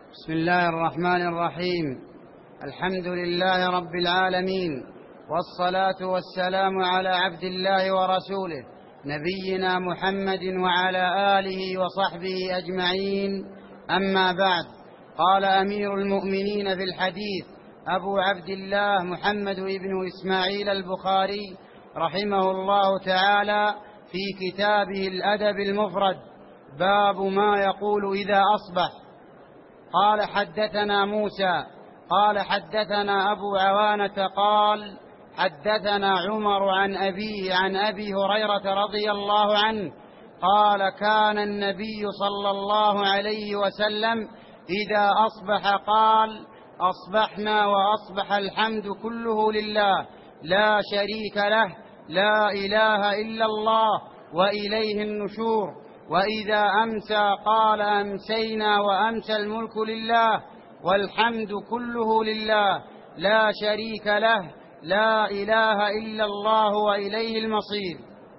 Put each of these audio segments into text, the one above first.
بسم الله الرحمن الرحيم. الحمد لله رب العالمين، والصلاة والسلام على عبد الله ورسوله نبينا محمد وعلى آله وصحبه أجمعين. أما بعد، قال أمير المؤمنين في الحديث أبو عبد الله محمد بن إسماعيل البخاري رحمه الله تعالى في كتابه الأدب المفرد: باب ما يقول إذا أصبح. قال: حدثنا موسى قال حدثنا أبو عوانة قال: حدثنا عمر عن أبيه عن أبي هريرة رضي الله عنه قال: كان النبي صلى الله عليه وسلم إذا أصبح قال: أصبحنا وأصبح الحمد كله لله لا شريك له، لا إله إلا الله وإليه النشور. وإذا أمسى قال: أمسينا وأمسى الملك لله والحمد كله لله لا شريك له، لا إله إلا الله وإليه المصير.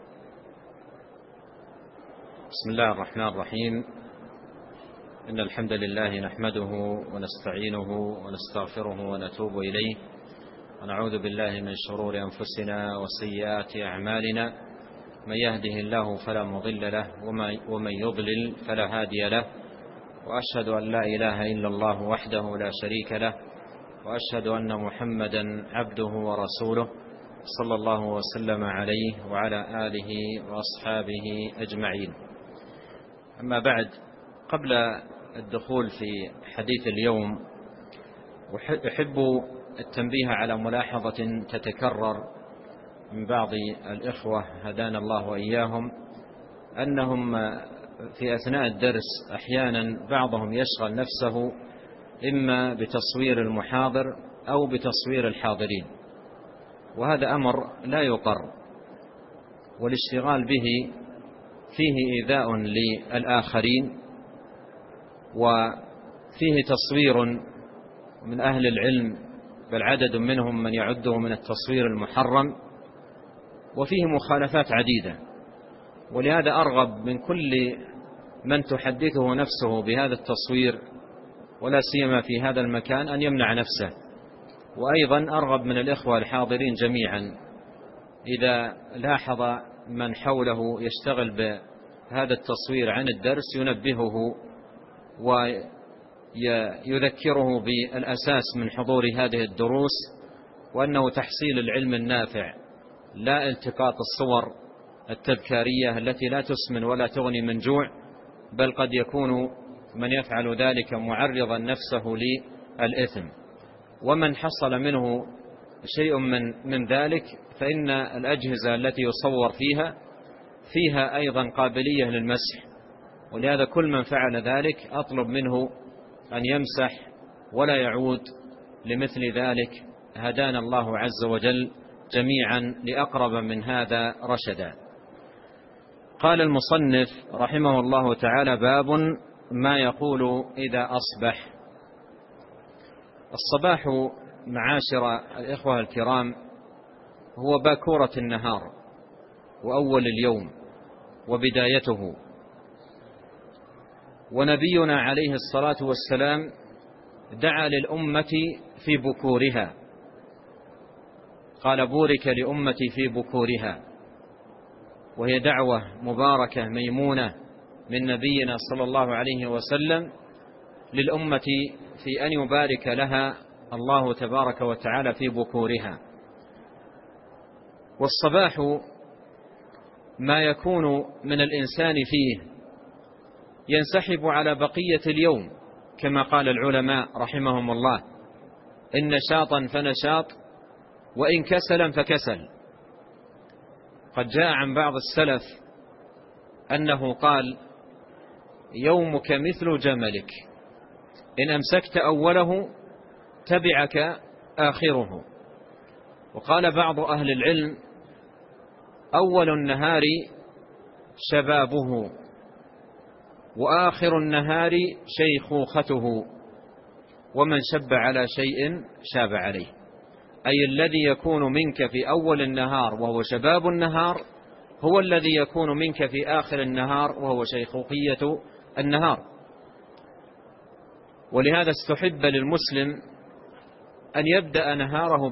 بسم الله الرحمن الرحيم. إن الحمد لله نحمده ونستعينه ونستغفره ونتوب إليه، ونعوذ بالله من شرور أنفسنا وسيئات أعمالنا. من يهده الله فلا مضل له ومن يضلل فلا هادي له، وأشهد أن لا إله إلا الله وحده لا شريك له، وأشهد أن محمدا عبده ورسوله صلى الله وسلم عليه وعلى آله وأصحابه أجمعين. أما بعد، قبل الدخول في حديث اليوم أحب التنبيه على ملاحظة تتكرر من بعض الإخوة هدانا الله وإياهم، أنهم في أثناء الدرس أحيانا بعضهم يشغل نفسه إما بتصوير المحاضر أو بتصوير الحاضرين، وهذا أمر لا يقر، والاشتغال به فيه إيذاء للآخرين، وفيه تصوير من أهل العلم، بل عدد منهم من يعده من التصوير المحرم، وفيه مخالفات عديدة. ولهذا أرغب من كل من تحدثه نفسه بهذا التصوير، ولا سيما في هذا المكان، أن يمنع نفسه. وأيضا أرغب من الإخوة الحاضرين جميعا إذا لاحظ من حوله يشتغل بهذا التصوير عن الدرس ينبهه ويذكره بالأساس من حضور هذه الدروس، وأنه تحصيل العلم النافع، لا التقاط الصور التذكارية التي لا تسمن ولا تغني من جوع، بل قد يكون من يفعل ذلك معرضا نفسه للإثم. ومن حصل منه شيء من ذلك فإن الأجهزة التي يصور فيها أيضا قابلية للمسح، ولهذا كل من فعل ذلك أطلب منه أن يمسح ولا يعود لمثل ذلك. هدانا الله عز وجل جميعا لأقرب من هذا رشدا. قال المصنف رحمه الله تعالى: باب ما يقول إذا أصبح. الصباح معاشر الإخوة الكرام هو باكورة النهار وأول اليوم وبدايته، ونبينا عليه الصلاة والسلام دعا للأمة في بكورها، قال: بورك لأمتي في بكورها، وهي دعوة مباركة ميمونة من نبينا صلى الله عليه وسلم للأمة في أن يبارك لها الله تبارك وتعالى في بكورها. والصباح ما يكون من الإنسان فيه ينسحب على بقية اليوم، كما قال العلماء رحمهم الله: إن نشاطا فنشاط، وإن كسلا فكسل. قد جاء عن بعض السلف أنه قال: يومك مثل جملك، إن أمسكت أوله تبعك آخره. وقال بعض أهل العلم: أول النهار شبابه، وآخر النهار شيخوخته، ومن شب على شيء شاب عليه. أي الذي يكون منك في أول النهار وهو شباب النهار هو الذي يكون منك في آخر النهار وهو شيخوخية النهار. ولهذا استحب للمسلم أن يبدأ نهاره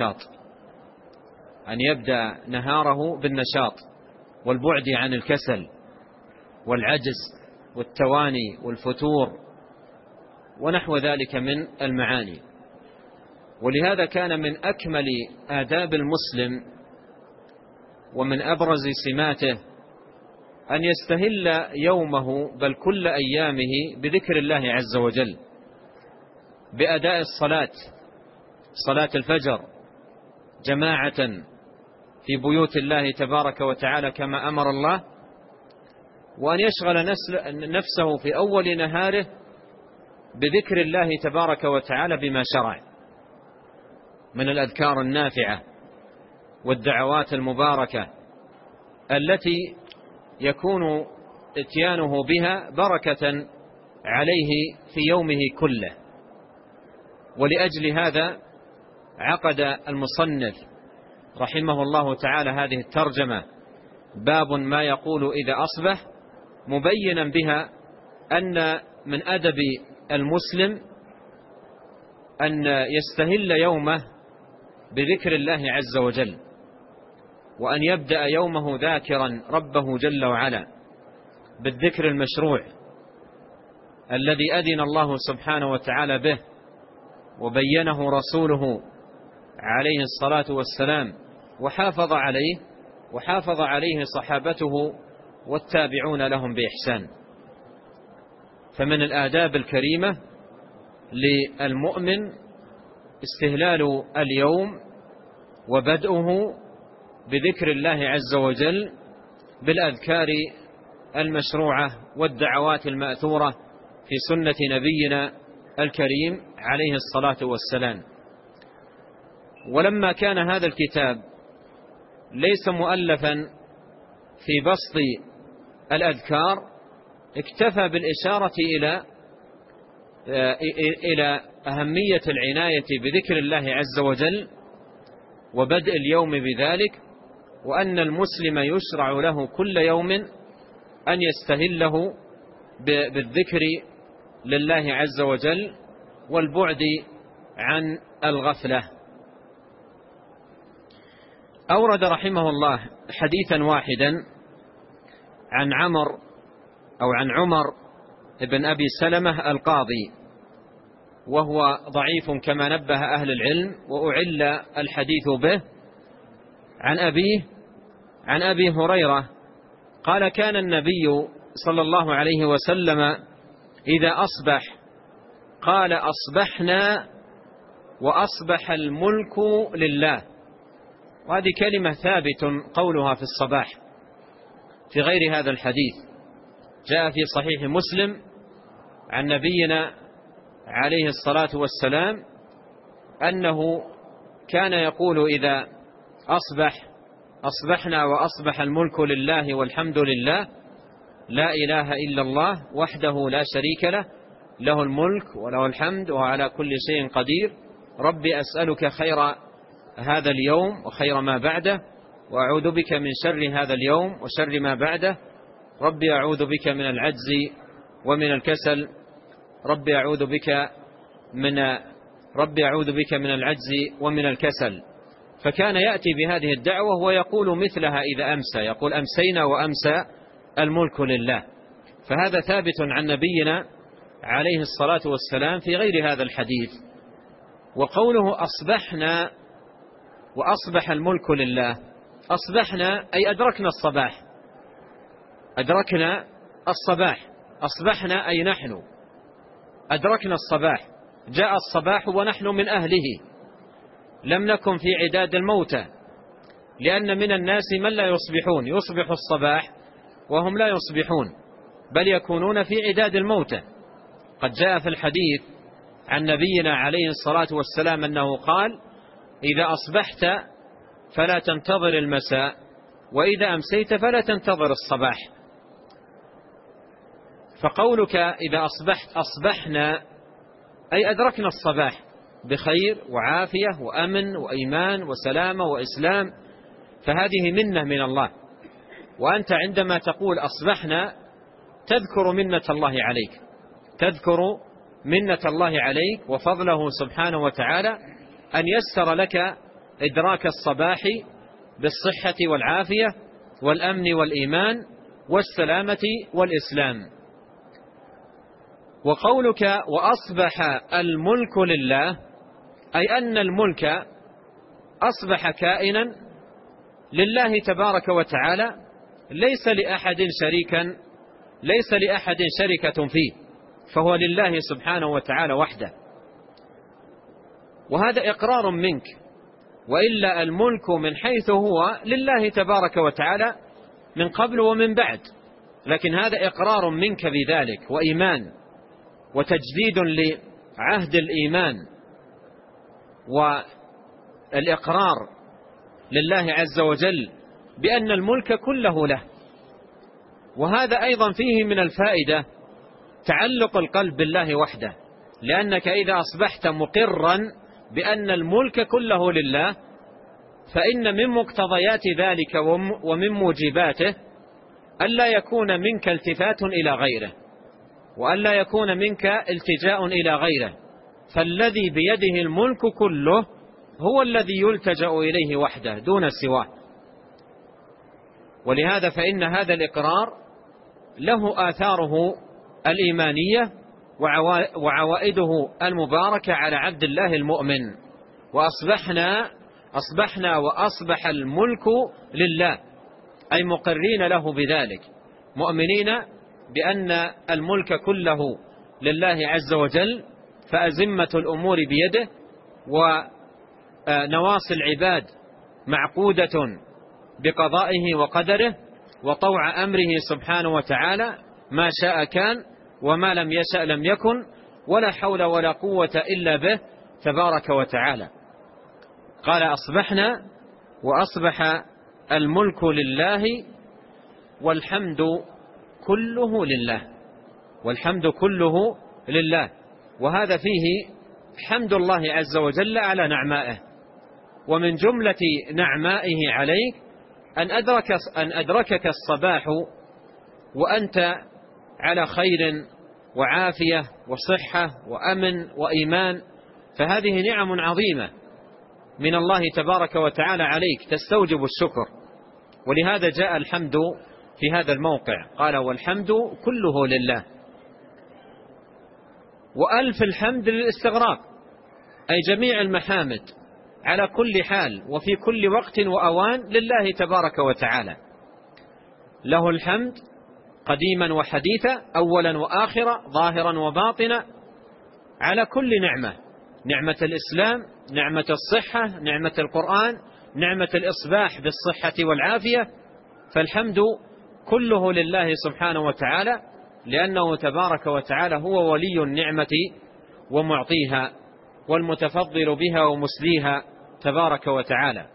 بالنشاط والبعد عن الكسل والعجز والتواني والفتور ونحو ذلك من المعاني. ولهذا كان من أكمل آداب المسلم ومن أبرز سماته أن يستهل يومه بل كل أيامه بذكر الله عز وجل، بأداء صلاة الفجر جماعة في بيوت الله تبارك وتعالى كما أمر الله، وأن يشغل نفسه في أول نهاره بذكر الله تبارك وتعالى بما شرع من الأذكار النافعة والدعوات المباركة التي يكون اتيانه بها بركة عليه في يومه كله. ولأجل هذا عقد المصنف رحمه الله تعالى هذه الترجمة باب ما يقول إذا أصبح، مبينا بها أن من أدب المسلم أن يستهل يومه بذكر الله عز وجل، وأن يبدأ يومه ذاكرا ربه جل وعلا بالذكر المشروع الذي أذن الله سبحانه وتعالى به وبينه رسوله عليه الصلاة والسلام وحافظ عليه صحابته والتابعون لهم بإحسان. فمن الآداب الكريمة للمؤمن استهلال اليوم وبدءه بذكر الله عز وجل بالأذكار المشروعة والدعوات المأثورة في سنة نبينا الكريم عليه الصلاة والسلام. ولما كان هذا الكتاب ليس مؤلفا في بسط الأذكار، اكتفى بالإشارة إلى أهمية العناية بذكر الله عز وجل وبدء اليوم بذلك، وأن المسلم يشرع له كل يوم أن يستهله بالذكر لله عز وجل والبعد عن الغفلة. أورد رحمه الله حديثا واحدا عن عمر بن أبي سلمة القاضي، وهو ضعيف كما نبه أهل العلم، وأعل الحديث به عن أبي هريرة قال: كان النبي صلى الله عليه وسلم إذا أصبح قال: أصبحنا وأصبح الملك لله. وهذه كلمة ثابت قولها في الصباح في غير هذا الحديث. جاء في صحيح مسلم عن نبينا عليه الصلاة والسلام أنه كان يقول إذا أصبحنا وأصبح الملك لله والحمد لله، لا إله إلا الله وحده لا شريك له، له الملك وله الحمد وهو على كل شيء قدير. ربي أسألك خير هذا اليوم وخير ما بعده، وأعوذ بك من شر هذا اليوم وشر ما بعده. ربي أعوذ بك من العجز ومن الكسل. ربي أعوذ بك من العجز ومن الكسل. فكان يأتي بهذه الدعوة ويقول مثلها إذا أمسى، يقول: أمسينا وأمسى الملك لله. فهذا ثابت عن نبينا عليه الصلاة والسلام في غير هذا الحديث. وقوله أصبحنا وأصبح الملك لله، أصبحنا أي أدركنا الصباح، أصبحنا أي نحن أدركنا الصباح. جاء الصباح ونحن من أهله، لم نكن في عداد الموتى، لأن من الناس من لا يصبح الصباح وهم لا يصبحون، بل يكونون في عداد الموتى. قد جاء في الحديث عن نبينا عليه الصلاة والسلام أنه قال: إذا أصبحت فلا تنتظر المساء، وإذا أمسيت فلا تنتظر الصباح. فقولك إذا أصبحنا أي أدركنا الصباح بخير وعافية وأمن وإيمان وسلامة وإسلام، فهذه منة من الله. وأنت عندما تقول أصبحنا تذكر منة الله عليك، تذكر منة الله عليك وفضله سبحانه وتعالى أن يسر لك إدراك الصباح بالصحة والعافية والأمن والإيمان والسلامة والإسلام. وقولك وأصبح الملك لله، أي أن الملك أصبح كائنا لله تبارك وتعالى، ليس لأحد شركة فيه، فهو لله سبحانه وتعالى وحده. وهذا إقرار منك، وإلا الملك من حيث هو لله تبارك وتعالى من قبل ومن بعد، لكن هذا إقرار منك بذلك وإيمان وتجديد لعهد الإيمان والإقرار لله عز وجل بأن الملك كله له. وهذا أيضا فيه من الفائدة تعلق القلب بالله وحده، لأنك إذا أصبحت مقرا بأن الملك كله لله، فإن من مقتضيات ذلك ومن موجباته ألا يكون منك التفات إلى غيره، وألا يكون منك التجاء إلى غيره، فالذي بيده الملك كله هو الذي يلتجأ إليه وحده دون سواه. ولهذا فإن هذا الإقرار له آثاره الإيمانية وعوائده المباركة على عبد الله المؤمن. وأصبحنا وأصبح الملك لله، أي مقرين له بذلك، مؤمنين بأن الملك كله لله عز وجل، فأزمة الأمور بيده، ونواصي العباد معقودة بقضائه وقدره وطوع أمره سبحانه وتعالى، ما شاء كان وما لم يشأ لم يكن، ولا حول ولا قوة إلا به تبارك وتعالى. قال أصبحنا وأصبح الملك لله والحمد كله لله، والحمد كله لله. وهذا فيه حمد الله عز وجل على نعمائه، ومن جملة نعمائه عليك أن أدركك الصباح وأنت على خير وعافية وصحة وأمن وإيمان، فهذه نعم عظيمة من الله تبارك وتعالى عليك تستوجب الشكر. ولهذا جاء الحمد في هذا الموقع، قال والحمد كله لله، وألف الحمد للاستغراق، أي جميع المحامد على كل حال وفي كل وقت وأوان لله تبارك وتعالى. له الحمد قديما وحديثا، أولا وآخرا، ظاهرا وباطنا، على كل نعمة، نعمة الإسلام، نعمة الصحة، نعمة القرآن، نعمة الإصباح بالصحة والعافية، فالحمد كله لله سبحانه وتعالى، لأنه تبارك وتعالى هو ولي النعمة ومعطيها والمتفضل بها ومسليها تبارك وتعالى.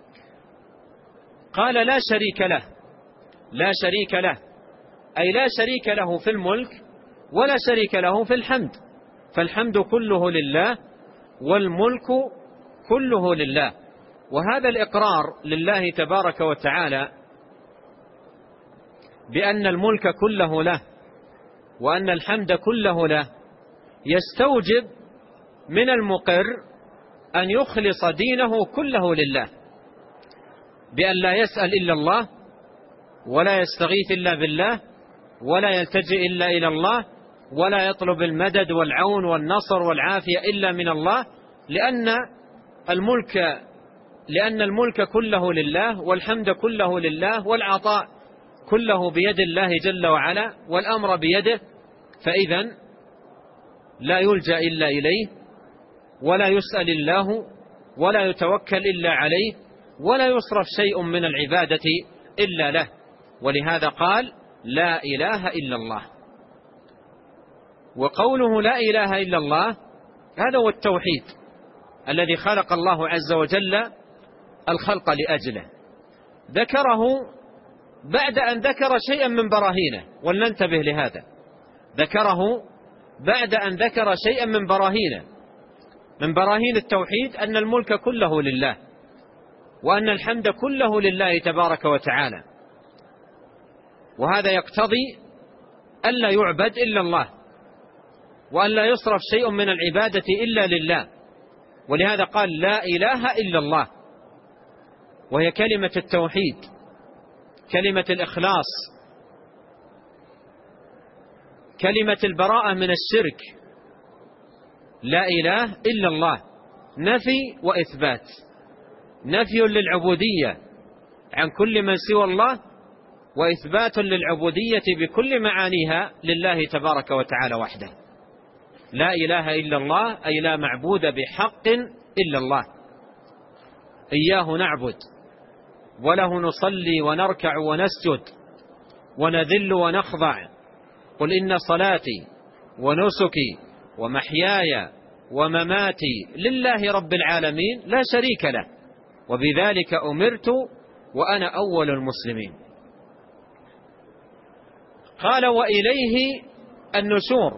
قال لا شريك له، لا شريك له، أي لا شريك له في الملك ولا شريك له في الحمد، فالحمد كله لله والملك كله لله. وهذا الإقرار لله تبارك وتعالى بأن الملك كله له وأن الحمد كله له يستوجب من المقر أن يخلص دينه كله لله، بأن لا يسأل إلا الله، ولا يستغيث إلا بالله، ولا يلتجئ إلا إلى الله، ولا يطلب المدد والعون والنصر والعافية إلا من الله، لأن الملك كله لله والحمد كله لله والعطاء كله بيد الله جل وعلا والأمر بيده، فإذا لا يلجأ إلا إليه، ولا يسأل الله، ولا يتوكل إلا عليه، ولا يصرف شيء من العبادة إلا له. ولهذا قال لا إله إلا الله. وقوله لا إله إلا الله هذا هو التوحيد الذي خلق الله عز وجل الخلق لأجله، ذكره بعد أن ذكر شيئا من براهينه، ولننتبه لهذا، ذكره بعد أن ذكر شيئا من براهينه، من براهين التوحيد أن الملك كله لله وأن الحمد كله لله تبارك وتعالى. وهذا يقتضي ألا يعبد إلا الله، وأن لا يصرف شيء من العبادة إلا لله. ولهذا قال لا إله إلا الله، وهي كلمة التوحيد، كلمة الإخلاص، كلمة البراءة من الشرك. لا إله إلا الله، نفي وإثبات، نفي للعبودية عن كل من سوى الله، وإثبات للعبودية بكل معانيها لله تبارك وتعالى وحده. لا إله إلا الله أي لا معبود بحق إلا الله، إياه نعبد وله نصلي ونركع ونسجد ونذل ونخضع. قل إن صلاتي ونسكي ومحياي ومماتي لله رب العالمين لا شريك له وبذلك أمرت وأنا أول المسلمين. قال وإليه النشور،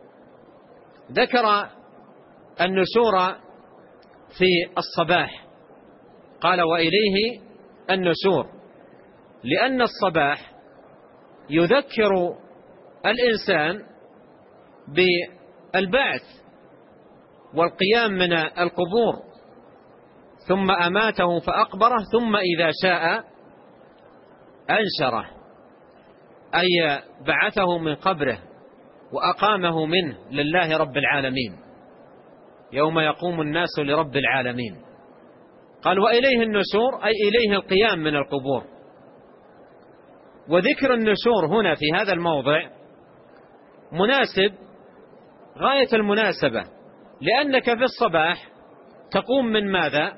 ذكر النشور في الصباح، قال وإليه النشور، لأن الصباح يذكر الإنسان بالبعث والقيام من القبور، ثم أماته فأقبره، ثم إذا شاء أنشره، أي بعثه من قبره وأقامه منه لله رب العالمين يوم يقوم الناس لرب العالمين. قال وإليه النشور أي إليه القيام من القبور. وذكر النشور هنا في هذا الموضع مناسب غاية المناسبة، لأنك في الصباح تقوم من ماذا؟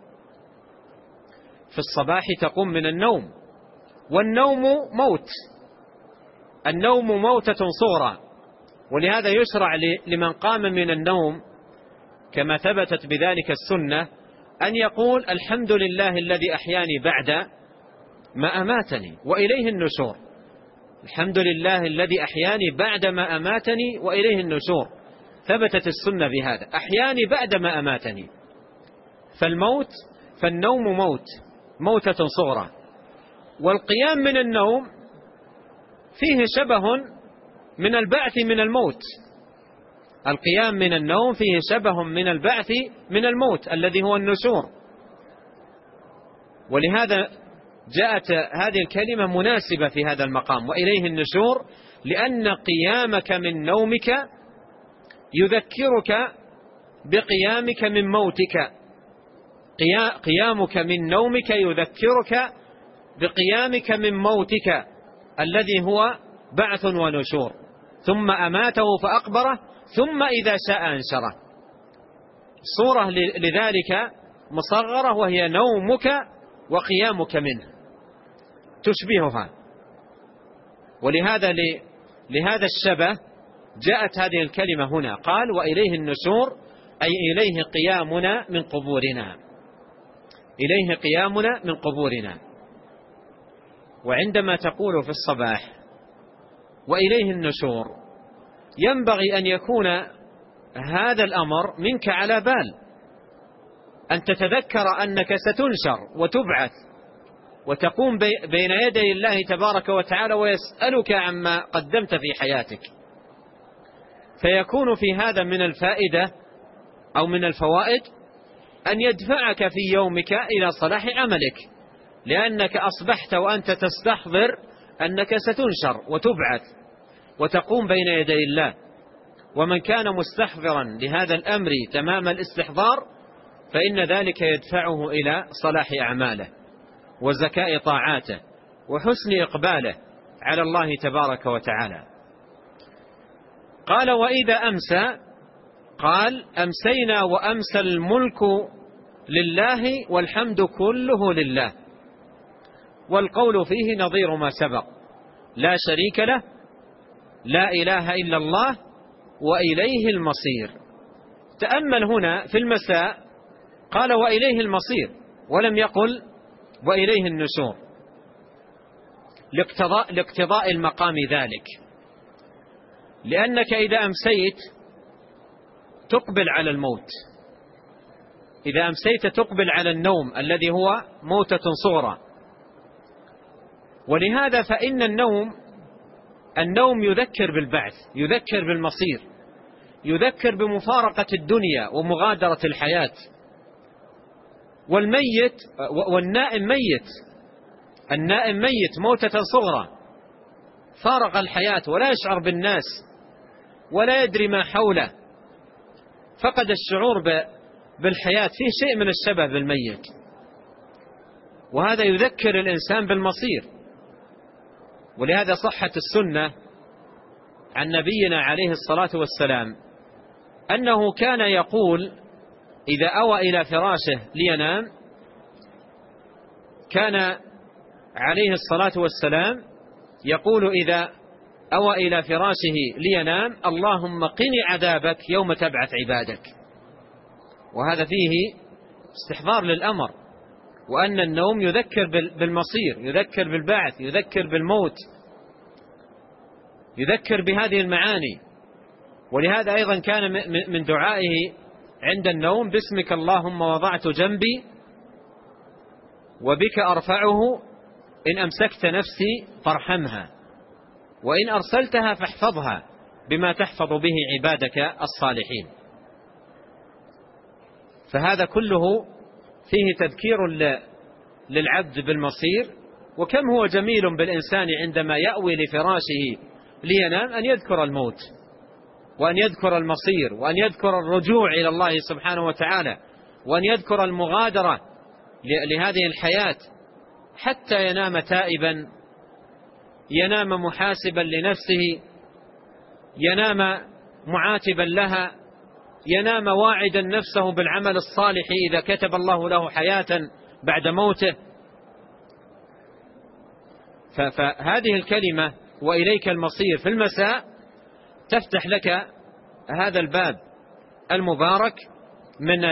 في الصباح تقوم من النوم، والنوم موت، النوم موتة صغرى. ولهذا يشرع لمن قام من النوم كما ثبتت بذلك السنة أن يقول الحمد لله الذي أحياني بعد ما أماتني وإليه النشور. الحمد لله الذي أحياني بعد ما أماتني وإليه النشور، ثبتت السنة بهذا، أحياني بعد ما أماتني. فالنوم موت، موتة صغرى. والقيام من النوم فيه شبه من البعث من الموت، القيام من النوم فيه شبه من البعث من الموت الذي هو النشور. ولهذا جاءت هذه الكلمة مناسبة في هذا المقام، وإليه النشور، لأن قيامك من نومك يذكرك بقيامك من موتك، قيامك من نومك يذكرك بقيامك من موتك الذي هو بعث ونشور. ثم أماته فأقبره، ثم إذا شاء أنشره. صورة لذلك مصغرة، وهي نومك وقيامك منه تشبهها. ولهذا لهذا الشبه جاءت هذه الكلمة هنا، قال وإليه النشور أي إليه قيامنا من قبورنا، إليه قيامنا من قبورنا. وعندما تقول في الصباح وإليه النشور ينبغي أن يكون هذا الأمر منك على بال، أن تتذكر أنك ستنشر وتبعث وتقوم بين يدي الله تبارك وتعالى ويسألك عما قدمت في حياتك. فيكون في هذا من الفائدة أو من الفوائد أن يدفعك في يومك إلى صلاح عملك، لأنك أصبحت وأنت تستحضر أنك ستنشر وتبعث وتقوم بين يدي الله. ومن كان مستحضرا لهذا الأمر تمام الاستحضار فإن ذلك يدفعه إلى صلاح أعماله وزكاء طاعاته وحسن إقباله على الله تبارك وتعالى. قال وإذا أمسى، قال أمسينا وأمسى الملك لله والحمد كله لله. والقول فيه نظير ما سبق، لا شريك له، لا إله إلا الله، وإليه المصير. تأمل هنا في المساء قال وإليه المصير ولم يقل وإليه النشور، لاقتضاء المقام ذلك، لأنك إذا أمسيت تقبل على الموت، إذا أمسيت تقبل على النوم الذي هو موتة صغرى. ولهذا فإن النوم يذكر بالبعث، يذكر بالمصير، يذكر بمفارقة الدنيا ومغادرة الحياة. والنائم ميت، النائم ميت موتة صغرى، فارق الحياة ولا يشعر بالناس ولا يدري ما حوله، فقد الشعور بالحياة، فيه شيء من الشبه بالميت. وهذا يذكر الإنسان بالمصير. ولهذا صحت السنة عن نبينا عليه الصلاة والسلام أنه كان يقول إذا أوى إلى فراشه لينام، كان عليه الصلاة والسلام يقول إذا أوى إلى فراشه لينام: اللهم قني عذابك يوم تبعث عبادك. وهذا فيه استحضار للأمر، وأن النوم يذكر بالمصير، يذكر بالبعث، يذكر بالموت، يذكر بهذه المعاني. ولهذا أيضا كان من دعائه عند النوم: باسمك اللهم وضعت جنبي وبك أرفعه، إن أمسكت نفسي فارحمها، وإن أرسلتها فاحفظها بما تحفظ به عبادك الصالحين. فهذا كله فيه تذكير للعبد بالمصير. وكم هو جميل بالإنسان عندما يأوي لفراشه لينام أن يذكر الموت، وأن يذكر المصير، وأن يذكر الرجوع إلى الله سبحانه وتعالى، وأن يذكر المغادرة لهذه الحياة، حتى ينام تائبا، ينام محاسبا لنفسه، ينام معاتبا لها، ينام واعدا نفسه بالعمل الصالح إذا كتب الله له حياة بعد موته. فهذه الكلمة وإليك المصير في المساء تفتح لك هذا الباب المبارك من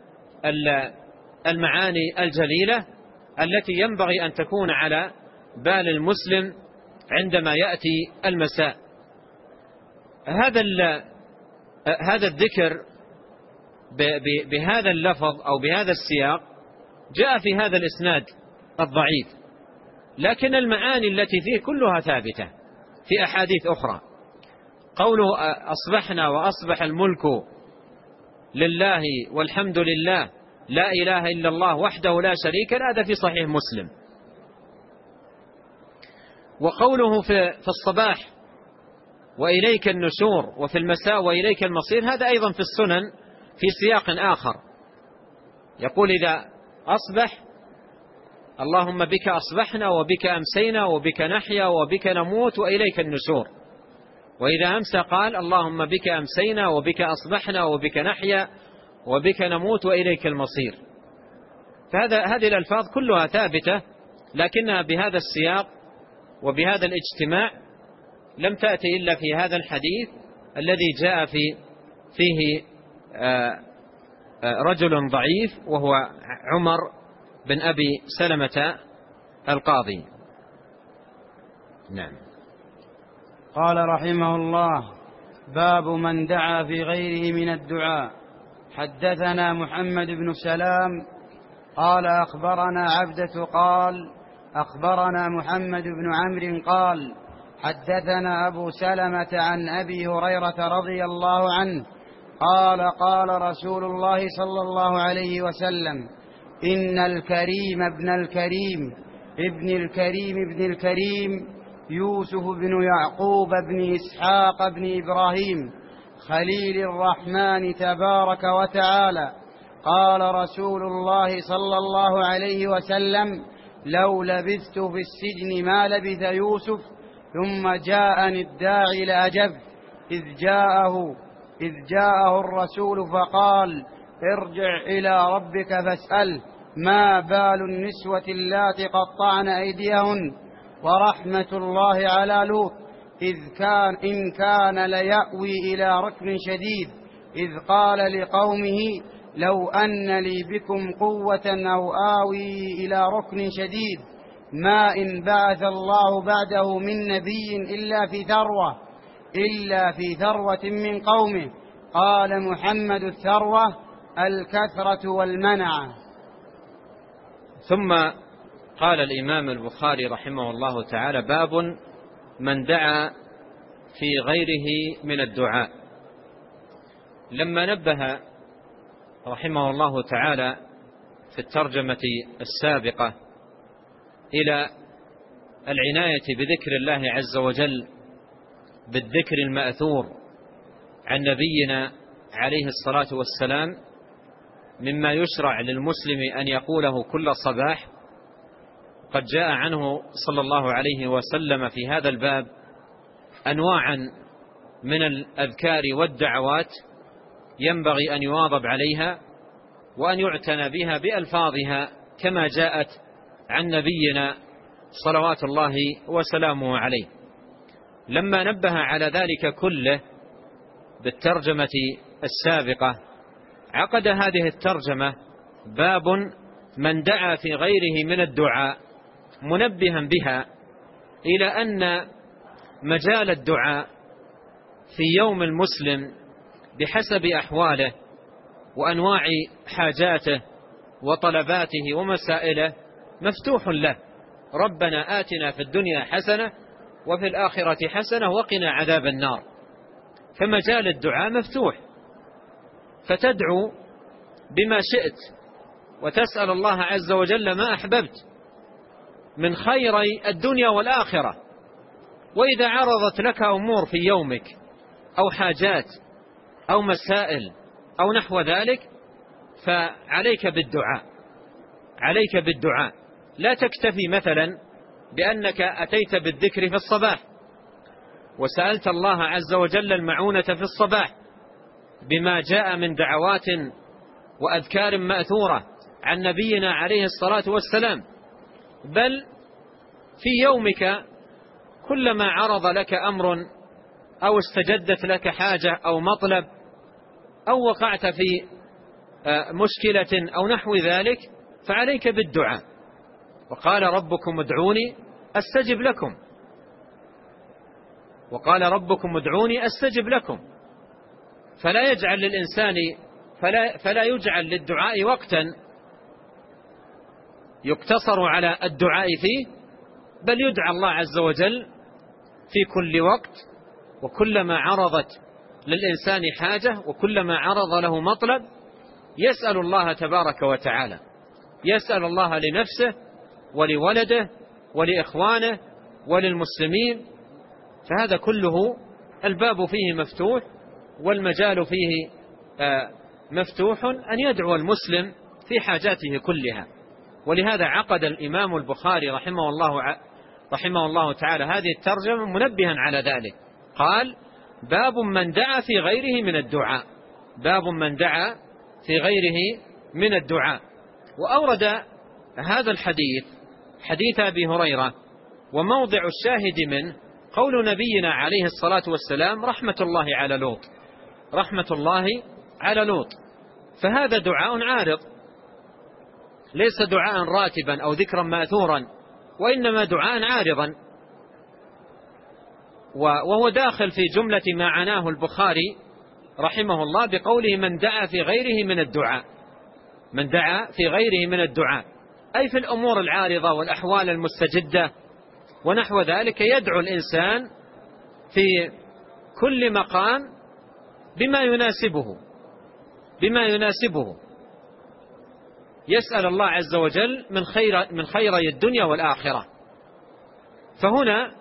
المعاني الجليلة التي ينبغي أن تكون على بال المسلم عندما يأتي المساء. هذا الذكر بهذا اللفظ أو بهذا السياق جاء في هذا الإسناد الضعيف، لكن المعاني التي فيه كلها ثابتة في أحاديث أخرى. قوله أصبحنا وأصبح الملك لله والحمد لله لا إله إلا الله وحده لا شريك له، هذا في صحيح مسلم. وقوله في الصباح وإليك النشور، وفي المساء وإليك المصير، هذا أيضا في السنن في سياق آخر، يقول إذا أصبح: اللهم بك أصبحنا وبك أمسينا وبك نحيا وبك نموت وإليك النشور. وإذا أمسى قال: اللهم بك أمسينا وبك أصبحنا وبك نحيا وبك نموت وإليك المصير. فهذه الألفاظ كلها ثابتة، لكنها بهذا السياق وبهذا الاجتماع لم تأتي إلا في هذا الحديث الذي جاء فيه رجل ضعيف، وهو عمر بن أبي سلمة القاضي. نعم. قال رحمه الله: باب من دعا في غيره من الدعاء. حدثنا محمد بن سلام قال أخبرنا عبدة قال أخبرنا محمد بن عمرو قال حدثنا أبو سلمة عن أبي هريرة رضي الله عنه قال قال رسول الله صلى الله عليه وسلم: إن الكريم ابن الكريم ابن الكريم ابن الكريم يوسف بن يعقوب بن إسحاق بن إبراهيم خليل الرحمن تبارك وتعالى قال رسول الله صلى الله عليه وسلم: لو لبثت في السجن ما لبث يوسف ثم جاءني الداعي لأجبت إذ جاءه الرسول فقال: ارجع إلى ربك فاسأله ما بال النسوة اللاتي قطعن أيديهن ورحمة الله على لوط إن كان ليأوي إلى ركن شديد إذ قال لقومه: لو أن لي بكم قوة أو آوي إلى ركن شديد ما إن بعث الله بعده من نبي إلا في ثروة من قومه. قال محمد: الثروة الكثرة والمنعة. ثم قال الإمام البخاري رحمه الله تعالى: باب من دعا في غيره من الدعاء. لما نبه رحمه الله تعالى في الترجمة السابقة إلى العناية بذكر الله عز وجل بالذكر المأثور عن نبينا عليه الصلاة والسلام مما يشرع للمسلم أن يقوله كل صباح، قد جاء عنه صلى الله عليه وسلم في هذا الباب أنواعا من الأذكار والدعوات ينبغي أن يواظب عليها وأن يعتنى بها بألفاظها كما جاءت عن نبينا صلوات الله وسلامه عليه. لما نبه على ذلك كله بالترجمة السابقة عقد هذه الترجمة باب من دعا في غيره من الدعاء، منبها بها إلى أن مجال الدعاء في يوم المسلم بحسب أحواله وأنواع حاجاته وطلباته ومسائله مفتوح له. ربنا آتنا في الدنيا حسنة وفي الآخرة حسنة وقنا عذاب النار. فمجال الدعاء مفتوح، فتدعو بما شئت وتسأل الله عز وجل ما أحببت من خيري الدنيا والآخرة. وإذا عرضت لك أمور في يومك أو حاجات أو مسائل أو نحو ذلك فعليك بالدعاء، عليك بالدعاء. لا تكتفي مثلا بأنك أتيت بالذكر في الصباح وسألت الله عز وجل المعونة في الصباح بما جاء من دعوات وأذكار مأثورة عن نبينا عليه الصلاة والسلام، بل في يومك كلما عرض لك أمر أو استجدت لك حاجة أو مطلب أو وقعت في مشكلة أو نحو ذلك فعليك بالدعاء. وقال ربكم ادعوني أستجب لكم، وقال ربكم ادعوني أستجب لكم. فلا يجعل للدعاء وقتا يقتصر على الدعاء فيه، بل يدعى الله عز وجل في كل وقت، وكلما عرضت للإنسان حاجة وكلما عرض له مطلب يسأل الله تبارك وتعالى، يسأل الله لنفسه ولولده ولإخوانه وللمسلمين. فهذا كله الباب فيه مفتوح والمجال فيه مفتوح أن يدعو المسلم في حاجاته كلها. ولهذا عقد الإمام البخاري رحمه الله تعالى هذه الترجمة منبها على ذلك. قال: باب من دعا في غيره من الدعاء، باب من دعا في غيره من الدعاء. وأورد هذا الحديث حديث أبي هريرة، وموضع الشاهد منه قول نبينا عليه الصلاة والسلام: رحمة الله على لوط، رحمة الله على لوط. فهذا دعاء عارض، ليس دعاء راتبا أو ذكرا مأثورا، وإنما دعاء عارضا، وهو داخل في جملة ما عناه البخاري رحمه الله بقوله: من دعا في غيره من الدعاء، من دعا في غيره من الدعاء، أي في الأمور العارضة والأحوال المستجدة ونحو ذلك. يدعو الإنسان في كل مقام بما يناسبه، يسأل الله عز وجل من خيري الدنيا والآخرة. فهنا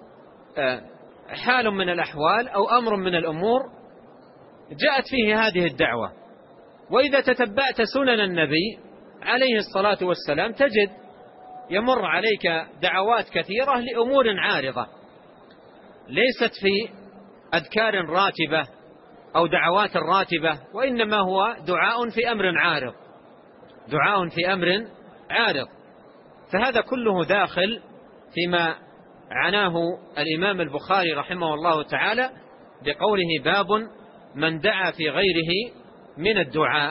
حال من الأحوال أو أمر من الأمور جاءت فيه هذه الدعوة. وإذا تتبعت سنن النبي عليه الصلاة والسلام تجد يمر عليك دعوات كثيرة لأمور عارضة، ليست في أذكار راتبة أو دعوات راتبة، وإنما هو دعاء في أمر عارض، دعاء في أمر عارض. فهذا كله داخل فيما عناه الإمام البخاري رحمه الله تعالى بقوله: باب من دعا في غيره من الدعاء.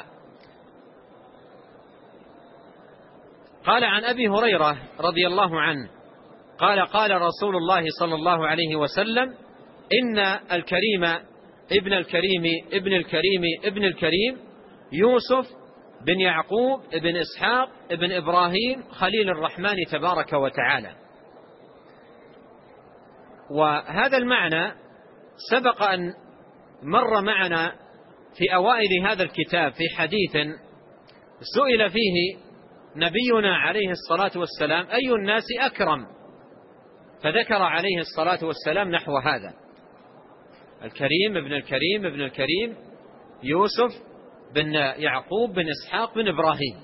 قال عن أبي هريرة رضي الله عنه قال: قال رسول الله صلى الله عليه وسلم: إن الكريم ابن الكريم ابن الكريم ابن الكريم يوسف بن يعقوب بن إسحاق بن إبراهيم خليل الرحمن تبارك وتعالى. وهذا المعنى سبق أن مر معنا في أوائل هذا الكتاب في حديث سئل فيه نبينا عليه الصلاة والسلام أي الناس أكرم، فذكر عليه الصلاة والسلام نحو هذا: الكريم ابن الكريم ابن الكريم يوسف بن يعقوب بن إسحاق بن إبراهيم.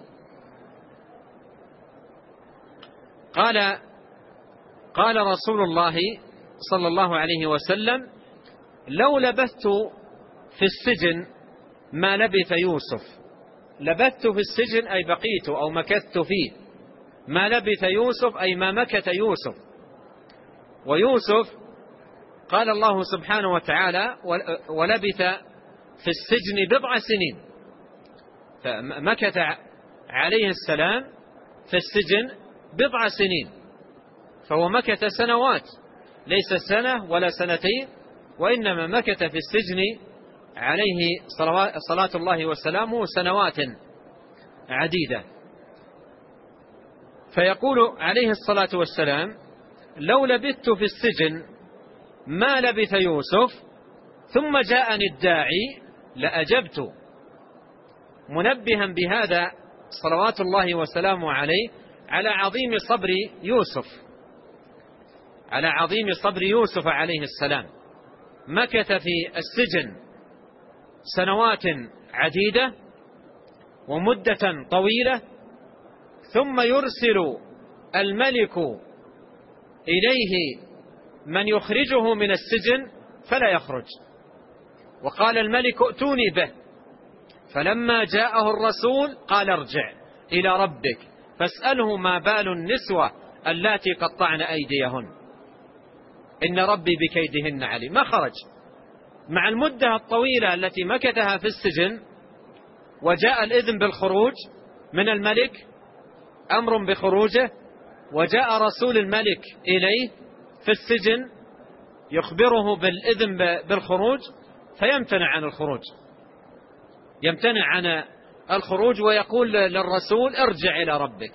قال رسول الله صلى الله عليه وسلم: لو لبثت في السجن ما لبث يوسف. لبثت في السجن أي بقيت أو مكثت فيه، ما لبث يوسف أي ما مكث يوسف. ويوسف قال الله سبحانه وتعالى: ولبث في السجن 7 سنين، فمكث عليه السلام في السجن 7 سنين، فهو مكث سنوات، ليس سنة ولا سنتين، وإنما مكث في السجن عليه صلاة الله وسلامه سنوات عديدة. فيقول عليه الصلاة والسلام: لو لبثت في السجن ما لبث يوسف ثم جاءني الداعي لأجبت، منبها بهذا صلوات الله وسلامه عليه على عظيم صبر يوسف، على عظيم صبر يوسف عليه السلام. مكث في السجن سنوات عديدة ومدة طويلة، ثم يرسل الملك إليه من يخرجه من السجن فلا يخرج، وقال الملك: ائتوني به. فلما جاءه الرسول قال: ارجع إلى ربك فاسأله ما بال النسوة اللاتي قطعن أيديهن إن ربي بكيدهن عليم. ما خرج مع المدة الطويلة التي مكثها في السجن، وجاء الإذن بالخروج من الملك، أمر بخروجه، وجاء رسول الملك إليه في السجن يخبره بالإذن بالخروج، فيمتنع عن الخروج، يمتنع عن الخروج ويقول للرسول: ارجع إلى ربك،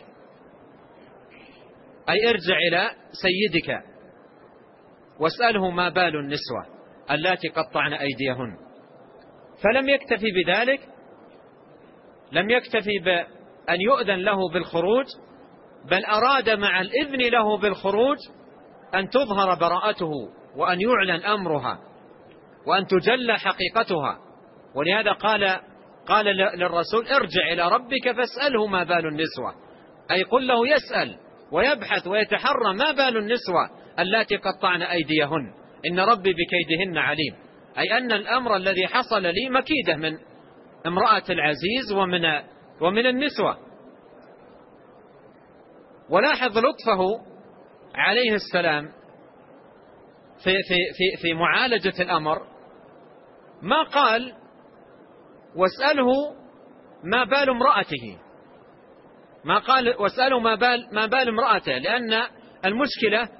أي ارجع إلى سيدك واسأله ما بال النسوة اللاتي قطعن أيديهن. فلم يكتفي بذلك، لم يكتفي بأن يؤذن له بالخروج، بل أراد مع الإذن له بالخروج أن تظهر براءته وأن يعلن أمرها وأن تجلى حقيقتها. ولهذا قال للرسول: ارجع إلى ربك فاسأله ما بال النسوة، أي قل له يسأل ويبحث ويتحرى ما بال النسوة اللاتي قطعن أيديهن إن ربي بكيدهن عليم، أي أن الأمر الذي حصل لي مكيدة من امرأة العزيز ومن النسوة. ولاحظ لطفه عليه السلام في معالجة الأمر، ما قال: واسأله ما بال امرأته، ما قال: واسأله ما بال امرأته، لأن المشكلة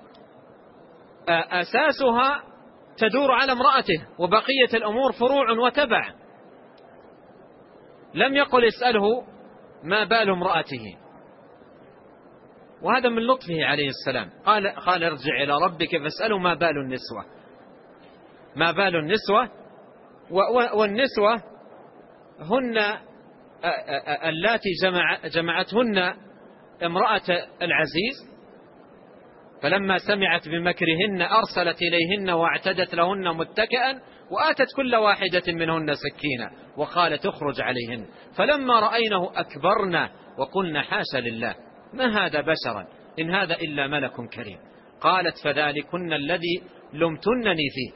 أساسها تدور على امرأته وبقية الأمور فروع وتبع. لم يقل: اسأله ما بال امرأته. وهذا من لطفه عليه السلام. قال: ارجع إلى ربك فاسأله ما بال النسوة. ما بال النسوة، والنسوة هن اللاتي جمعتهن امرأة العزيز، فلما سمعت بمكرهن أرسلت إليهن واعتدت لهن متكئا وآتت كل واحدة منهن سكينا وقالت: اخرج عليهن. فلما رأينه أكبرنا وقلنا: حاشا لله، ما هذا بشرا إن هذا إلا ملك كريم. قالت: فذلكن الذي لمتنني فيه.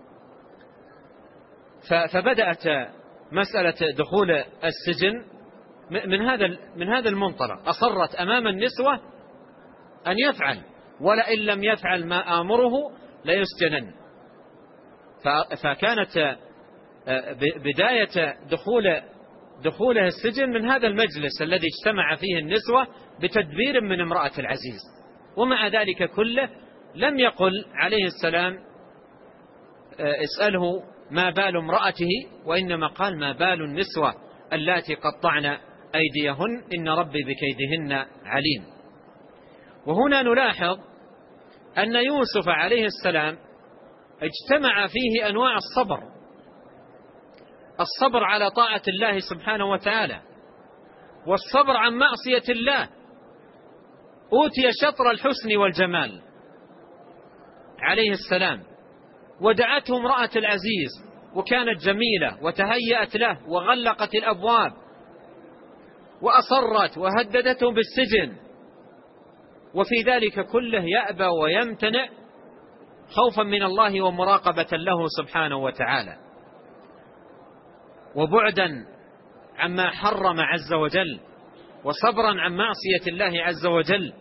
فبدأت مسألة دخول السجن من هذا المنطلق. أصرت أمام النسوة أن يفعل، ولئن لم يفعل ما آمره ليسجنن. فكانت بداية دخوله السجن من هذا المجلس الذي اجتمع فيه النسوة بتدبير من امرأة العزيز. ومع ذلك كله لم يقل عليه السلام: اسأله ما بال امرأته، وإنما قال: ما بال النسوة اللاتي قطعن أيديهن إن ربي بكيدهن عليم. وهنا نلاحظ أن يوسف عليه السلام اجتمع فيه أنواع الصبر. الصبر على طاعة الله سبحانه وتعالى، والصبر عن معصية الله. أوتي شطر الحسن والجمال عليه السلام، ودعته امرأة العزيز وكانت جميلة وتهيأت له وغلقت الأبواب وأصرت وهددته بالسجن، وفي ذلك كله يأبى ويمتنع خوفا من الله ومراقبة له سبحانه وتعالى، وبعدا عما حرم عز وجل، وصبرا عن معصية الله عز وجل.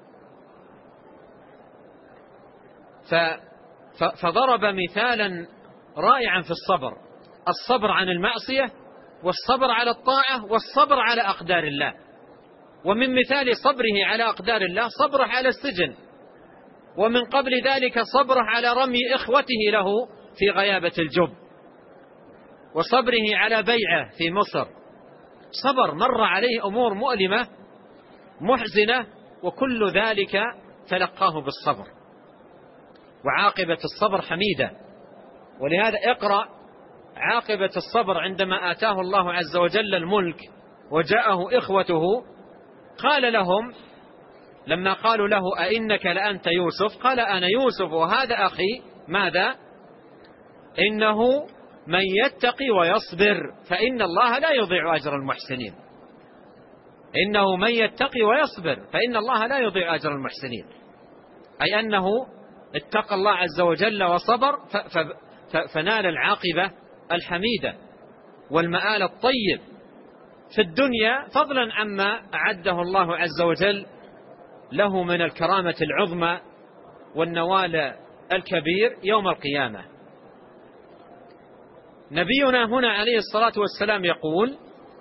فضرب مثالا رائعا في الصبر عن المعصية، والصبر على الطاعة، والصبر على أقدار الله. ومن مثال صبره على أقدار الله صبره على السجن، ومن قبل ذلك صبره على رمي إخوته له في غيابة الجب، وصبره على بيعه في مصر. صبر، مر عليه أمور مؤلمة محزنة، وكل ذلك تلقاه بالصبر، وعاقبة الصبر حميدة. ولهذا اقرأ عاقبة الصبر عندما آتاه الله عز وجل الملك وجاءه إخوته، قال لهم لما قالوا له أئنك لأنت يوسف؟ قال أنا يوسف وهذا أخي. ماذا؟ إنه من يتقي ويصبر فإن الله لا يضيع أجر المحسنين. إنه من يتقي ويصبر فإن الله لا يضيع أجر المحسنين، أي أنه اتقى الله عز وجل وصبر فنال العاقبة الحميدة والمآل الطيب في الدنيا، فضلا عما أعده الله عز وجل له من الكرامة العظمى والنوال الكبير يوم القيامة. نبينا هنا عليه الصلاة والسلام يقول: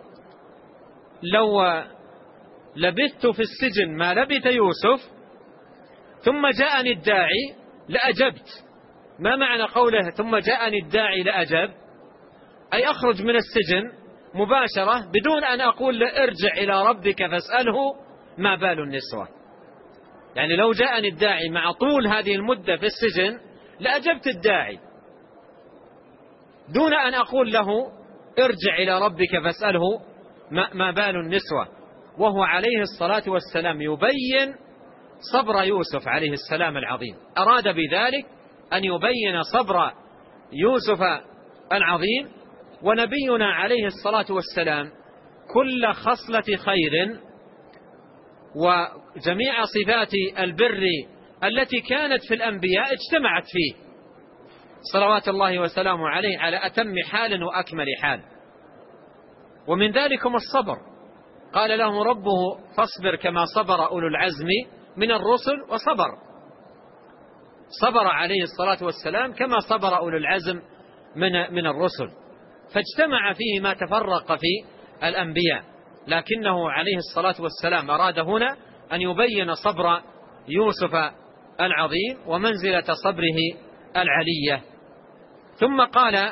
لو لبثت في السجن ما لبث يوسف ثم جاءني الداعي لأجبت. ما معنى قوله ثم جاءني الداعي لأجب؟ أي أخرج من السجن مباشرة بدون أن أقول له ارجع إلى ربك فاسأله ما بال النسوة. يعني لو جاءني الداعي مع طول هذه المدة في السجن لأجبت الداعي دون أن أقول له ارجع إلى ربك فاسأله ما بال النسوة. وهو عليه الصلاة والسلام يبين صبر يوسف عليه السلام العظيم، أراد بذلك أن يبين صبر يوسف العظيم. ونبينا عليه الصلاة والسلام كل خصلة خير وجميع صفات البر التي كانت في الأنبياء اجتمعت فيه صلوات الله وسلامه عليه على أتم حال وأكمل حال، ومن ذلكم الصبر. قال له ربه فاصبر كما صبر أولو العزم من الرسل، صبر عليه الصلاة والسلام كما صبر أولو العزم من الرسل، فاجتمع فيه ما تفرق في الأنبياء، لكنه عليه الصلاة والسلام أراد هنا أن يبين صبر يوسف العظيم ومنزلة صبره العلية. ثم قال: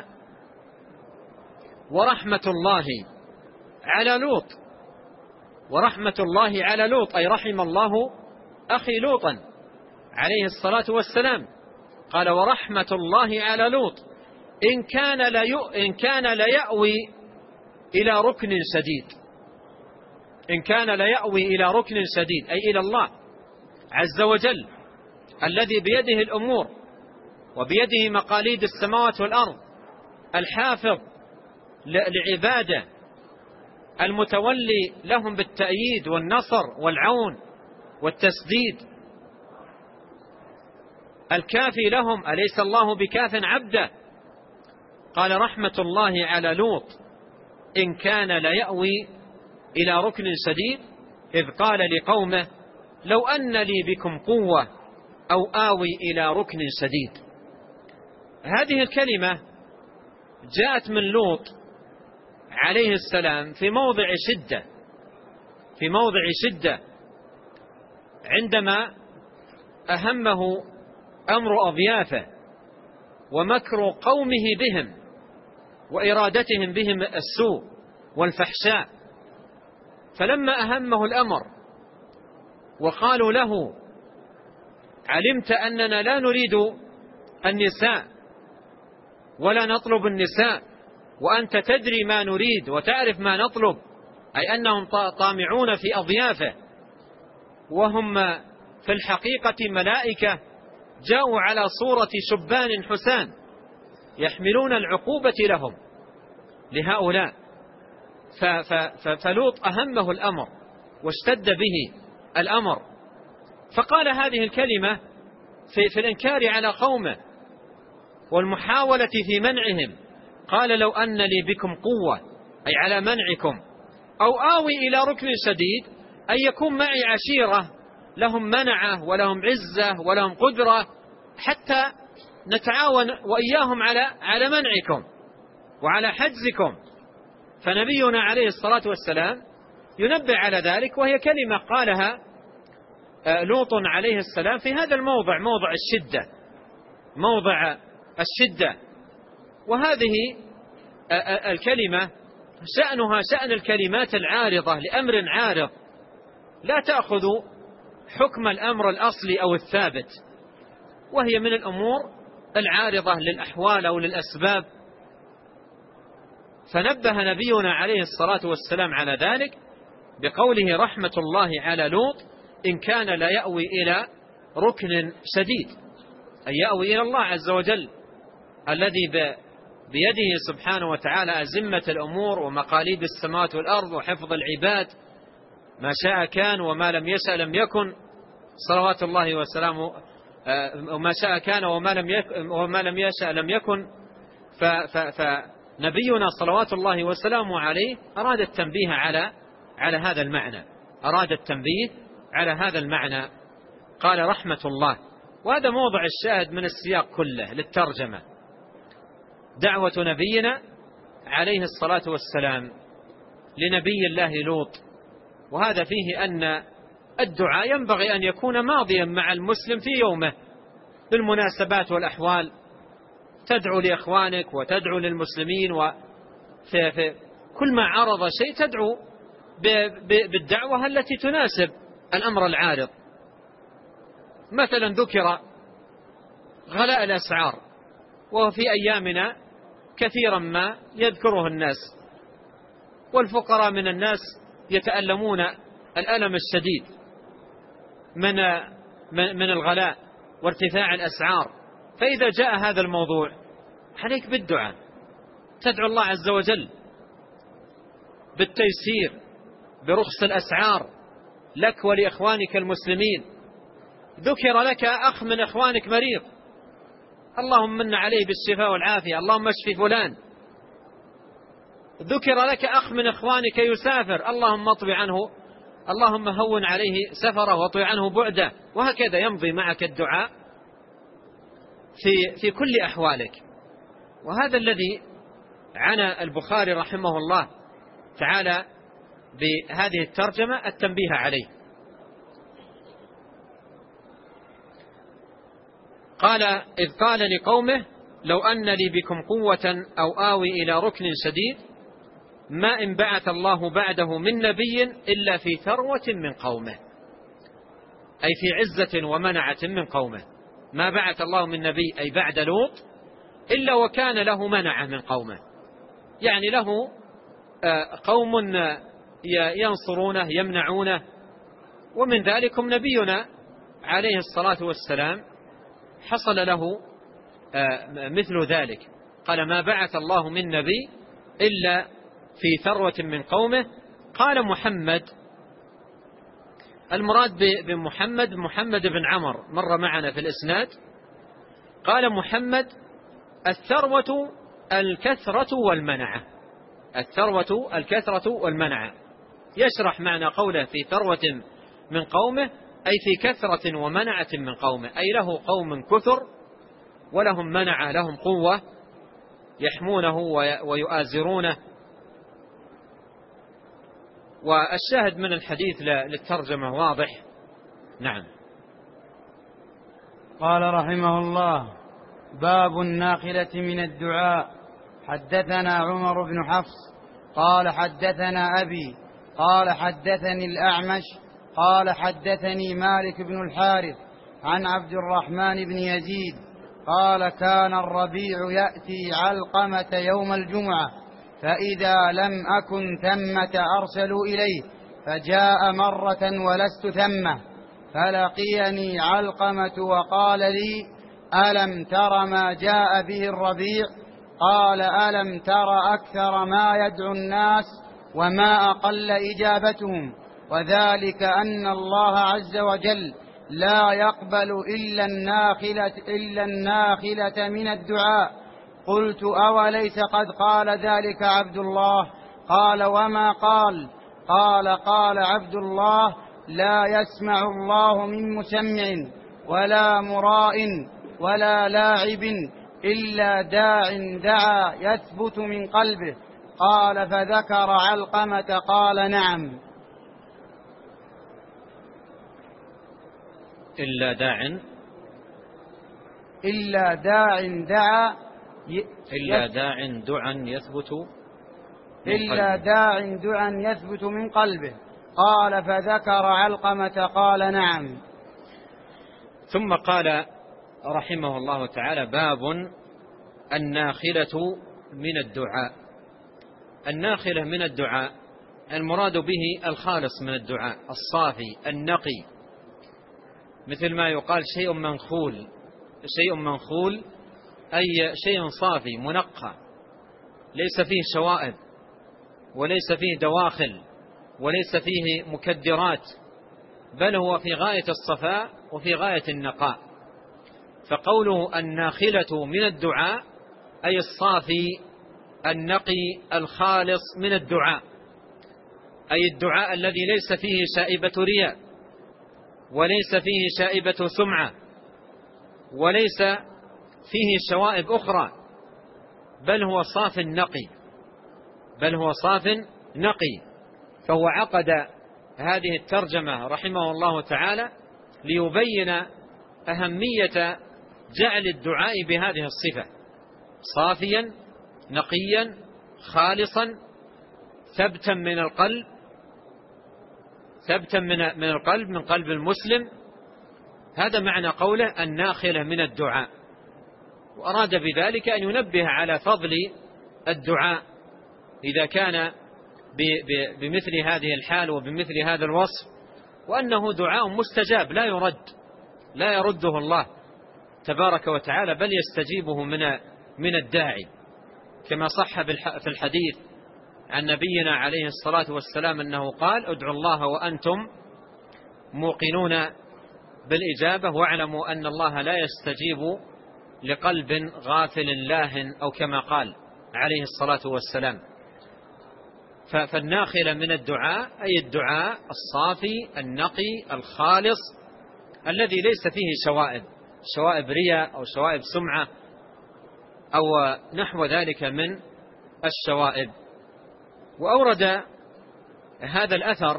ورحمة الله على لوط. ورحمة الله على لوط أي رحم الله أخي لوطا عليه الصلاة والسلام. قال: ورحمة الله على لوط إن كان ليأوي إلى ركن شديد. إن كان ليأوي إلى ركن شديد أي إلى الله عز وجل الذي بيده الأمور وبيده مقاليد السماوات والأرض، الحافظ لعباده، المتولي لهم بالتأييد والنصر والعون والتسديد، الكافي لهم، أليس الله بكاف عبده؟ قال: رحمة الله على لوط إن كان ليأوي إلى ركن شديد، إذ قال لقومه لو أن لي بكم قوة أو آوي إلى ركن شديد. هذه الكلمة جاءت من لوط عليه السلام في موضع شدة عندما أهمه أمر أضيافه ومكر قومه بهم وإرادتهم بهم السوء والفحشاء، فلما أهمه الأمر وقالوا له علمت أننا لا نريد النساء ولا نطلب النساء وأنت تدري ما نريد وتعرف ما نطلب، أي أنهم طامعون في أضيافه، وهم في الحقيقة ملائكة جاءوا على صورة شبان حسان يحملون العقوبة لهم لهؤلاء. فلوط أهمه الأمر واشتد به الأمر، فقال هذه الكلمة في الإنكار على قومه والمحاولة في منعهم. قال لو أن لي بكم قوة، أي على منعكم، أو آوي إلى ركن شديد، أي يكون معي عشيرة لهم منعة ولهم عزة ولهم قدرة، حتى نتعاون وإياهم على منعكم وعلى حجزكم. فنبينا عليه الصلاة والسلام ينبه على ذلك، وهي كلمة قالها لوط عليه السلام في هذا الموضع، موضع الشدة. وهذه الكلمة شأنها شأن الكلمات العارضة لأمر عارض، لا تأخذ حكم الأمر الأصلي أو الثابت، وهي من الأمور العارضة للأحوال أو للأسباب. فنبه نبينا عليه الصلاة والسلام على ذلك بقوله رحمة الله على لوط إن كان لا يأوي إلى ركن شديد، أي يأوي إلى الله عز وجل الذي بيده سبحانه وتعالى أزمة الأمور ومقاليد السماوات والأرض وحفظ العباد، ما شاء كان وما لم يشأ لم يكن، صلوات الله وسلامه، وما شاء كان وما لم يشأ لم يكن. فنبينا صلوات الله وسلامه عليه أراد التنبيه على هذا المعنى، أراد التنبيه على هذا المعنى. قال رحمة الله، وهذا موضع الشاهد من السياق كله للترجمة، دعوة نبينا عليه الصلاة والسلام لنبي الله لوط. وهذا فيه أن الدعاء ينبغي أن يكون ماضيا مع المسلم في يومه بالمناسبات والأحوال، تدعو لإخوانك وتدعو للمسلمين، وفي كل ما عرض شيء تدعو بالدعوة التي تناسب الأمر العارض. مثلا ذكر غلاء الأسعار، وفي أيامنا كثيرا ما يذكره الناس، والفقراء من الناس يتألمون الألم الشديد من الغلاء وارتفاع الأسعار. فإذا جاء هذا الموضوع عليك بالدعاء، تدعو الله عز وجل بالتيسير برخص الأسعار لك ولإخوانك المسلمين. ذكر لك أخ من إخوانك مريض، اللهم من عليه بالشفاء والعافية، اللهم اشف فلان. ذكر لك أخ من إخوانك يسافر، اللهم اطوي عنه، اللهم هون عليه سفره واطوي عنه بعده. وهكذا يمضي معك الدعاء في كل أحوالك. وهذا الذي عنى البخاري رحمه الله تعالى بهذه الترجمة التنبيه عليه. قال إذ قال لقومه لو أن لي بكم قوة أو آوي إلى ركن شديد ما إن بعث الله بعده من نبي إلا في ثروة من قومه، أي في عزة ومنعة من قومه. ما بعث الله من نبي أي بعد لوط إلا وكان له منعة من قومه، يعني له قوم ينصرونه يمنعونه، ومن ذلكم نبينا عليه الصلاة والسلام حصل له مثل ذلك. قال ما بعث الله من نبي إلا في ثروة من قومه. قال محمد، المراد بمحمد محمد بن عمر مر معنا في الإسناد. قال محمد الثروة الكثرة والمنعة، الثروة الكثرة والمنعة. يشرح معنى قوله في ثروة من قومه أي في كثرة ومنعة من قومه، أي له قوم كثر ولهم منعة، لهم قوة يحمونه ويؤازرونه. والشاهد من الحديث للترجمة واضح. نعم. قال رحمه الله باب الناقلة من الدعاء. حدثنا عمر بن حفص قال حدثنا أبي قال حدثني الأعمش قال حدثني مالك بن الحارث عن عبد الرحمن بن يزيد قال كان الربيع يأتي علقمة يوم الجمعة فإذا لم أكن ثمة أرسلوا إليه، فجاء مرة ولست ثمة، فلقيني علقمة وقال لي: ألم تر ما جاء به الربيع؟ قال: ألم تر أكثر ما يدعو الناس وما أقل إجابتهم، وذلك أن الله عز وجل لا يقبل إلا الناخلة من الدعاء. قلت: أوليس قد قال ذلك عبد الله؟ قال: وما قال؟ قال عبد الله: لا يسمع الله من مسمع ولا مراء ولا لاعب إلا داع دعا يثبت من قلبه. قال: فذكر علقمة قال: نعم. إلا داع دعا يثبت من قلبه. قال: فذكر علقمة قال: نعم. ثم قال رحمه الله تعالى: باب الناخلة من الدعاء. الناخلة من الدعاء المراد به الخالص من الدعاء، الصافي النقي، مثل ما يقال شيء منخول أي شيء صافي منقى، ليس فيه شوائب وليس فيه دواخل وليس فيه مكدرات، بل هو في غاية الصفاء وفي غاية النقاء. فقوله الناخلة من الدعاء أي الصافي النقي الخالص من الدعاء، أي الدعاء الذي ليس فيه شائبة رياء وليس فيه شائبة سمعة وليس فيه شوائب أخرى، بل هو صاف نقي. فهو عقد هذه الترجمة رحمه الله تعالى ليبين أهمية جعل الدعاء بهذه الصفة: صافيا نقيا خالصا ثبتا من القلب، من قلب المسلم. هذا معنى قوله الناخلة من الدعاء. وأراد بذلك أن ينبه على فضل الدعاء إذا كان بمثل هذه الحال وبمثل هذا الوصف، وأنه دعاء مستجاب لا يرده الله تبارك وتعالى، بل يستجيبه من الداعي، كما صح في الحديث عن نبينا عليه الصلاة والسلام أنه قال: ادعوا الله وأنتم موقنون بالإجابة، واعلموا أن الله لا يستجيب لقلب غافل لاهٍ، أو كما قال عليه الصلاة والسلام. فالناخلة من الدعاء أي الدعاء الصافي النقي الخالص الذي ليس فيه شوائب رياء أو شوائب سمعة أو نحو ذلك من الشوائب. وأورد هذا الأثر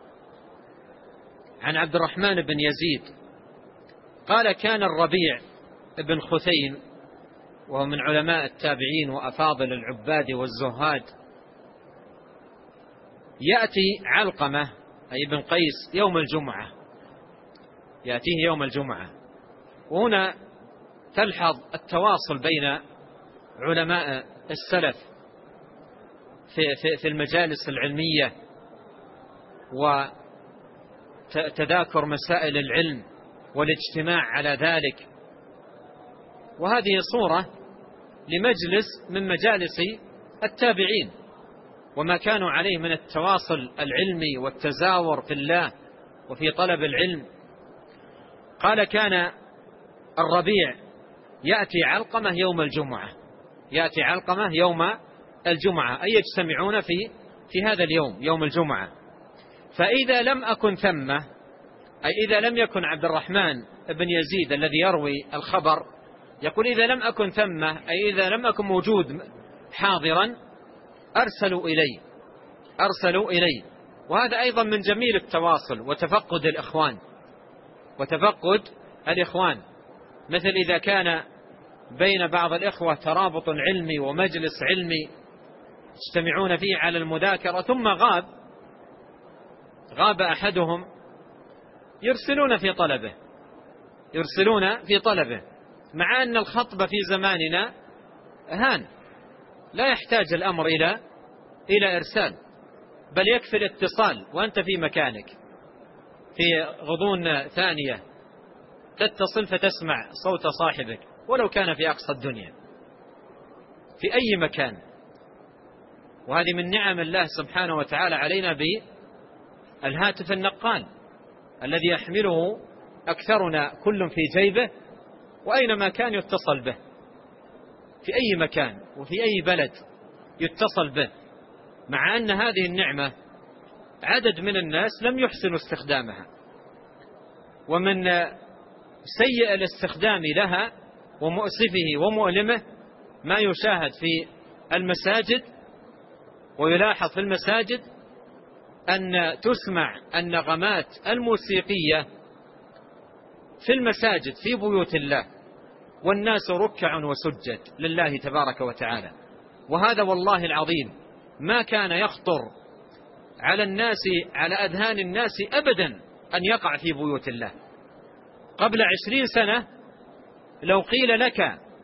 عن عبد الرحمن بن يزيد قال: كان الربيع بن خثيم، وهو من علماء التابعين وأفاضل العباد والزهاد، يأتي علقمة أي بن قيس يأتيه يوم الجمعة. وهنا تلحظ التواصل بين علماء السلف في المجالس العلمية وتذاكر مسائل العلم والاجتماع على ذلك. وهذه صورة لمجلس من مجالس التابعين وما كانوا عليه من التواصل العلمي والتزاور في الله وفي طلب العلم. قال: كان الربيع يأتي علقمة يوم الجمعة، أي يجتمعون في هذا اليوم، يوم الجمعة. فإذا لم أكن ثمة، أي إذا لم يكن عبد الرحمن بن يزيد الذي يروي الخبر، يقول: إذا لم أكن ثمة أي إذا لم أكن موجود حاضرا، أرسلوا إلي. وهذا أيضا من جميل التواصل وتفقد الإخوان، مثل إذا كان بين بعض الإخوة ترابط علمي ومجلس علمي يجتمعون فيه على المذاكرة، ثم غاب أحدهم، يرسلون في طلبه، مع أن الخطب في زماننا هان، لا يحتاج الأمر إلى إرسال، بل يكفي الاتصال وأنت في مكانك في غضون ثانية تتصل فتسمع صوت صاحبك ولو كان في أقصى الدنيا في أي مكان. وهذه من نعم الله سبحانه وتعالى علينا بالهاتف النقال الذي يحمله أكثرنا كل في جيبه، وأينما كان يتصل به في أي مكان وفي أي بلد يتصل به، مع أن هذه النعمة عدد من الناس لم يحسنوا استخدامها. ومن سيء الاستخدام لها ومؤسفه ومؤلمه ما يشاهد في المساجد ويلاحظ في المساجد أن تسمع النغمات الموسيقية في المساجد في بيوت الله والناس ركع وسجد لله تبارك وتعالى. وهذا والله العظيم ما كان يخطر على أذهان الناس أبدا أن يقع في بيوت الله. قبل 20 سنة لو قيل لك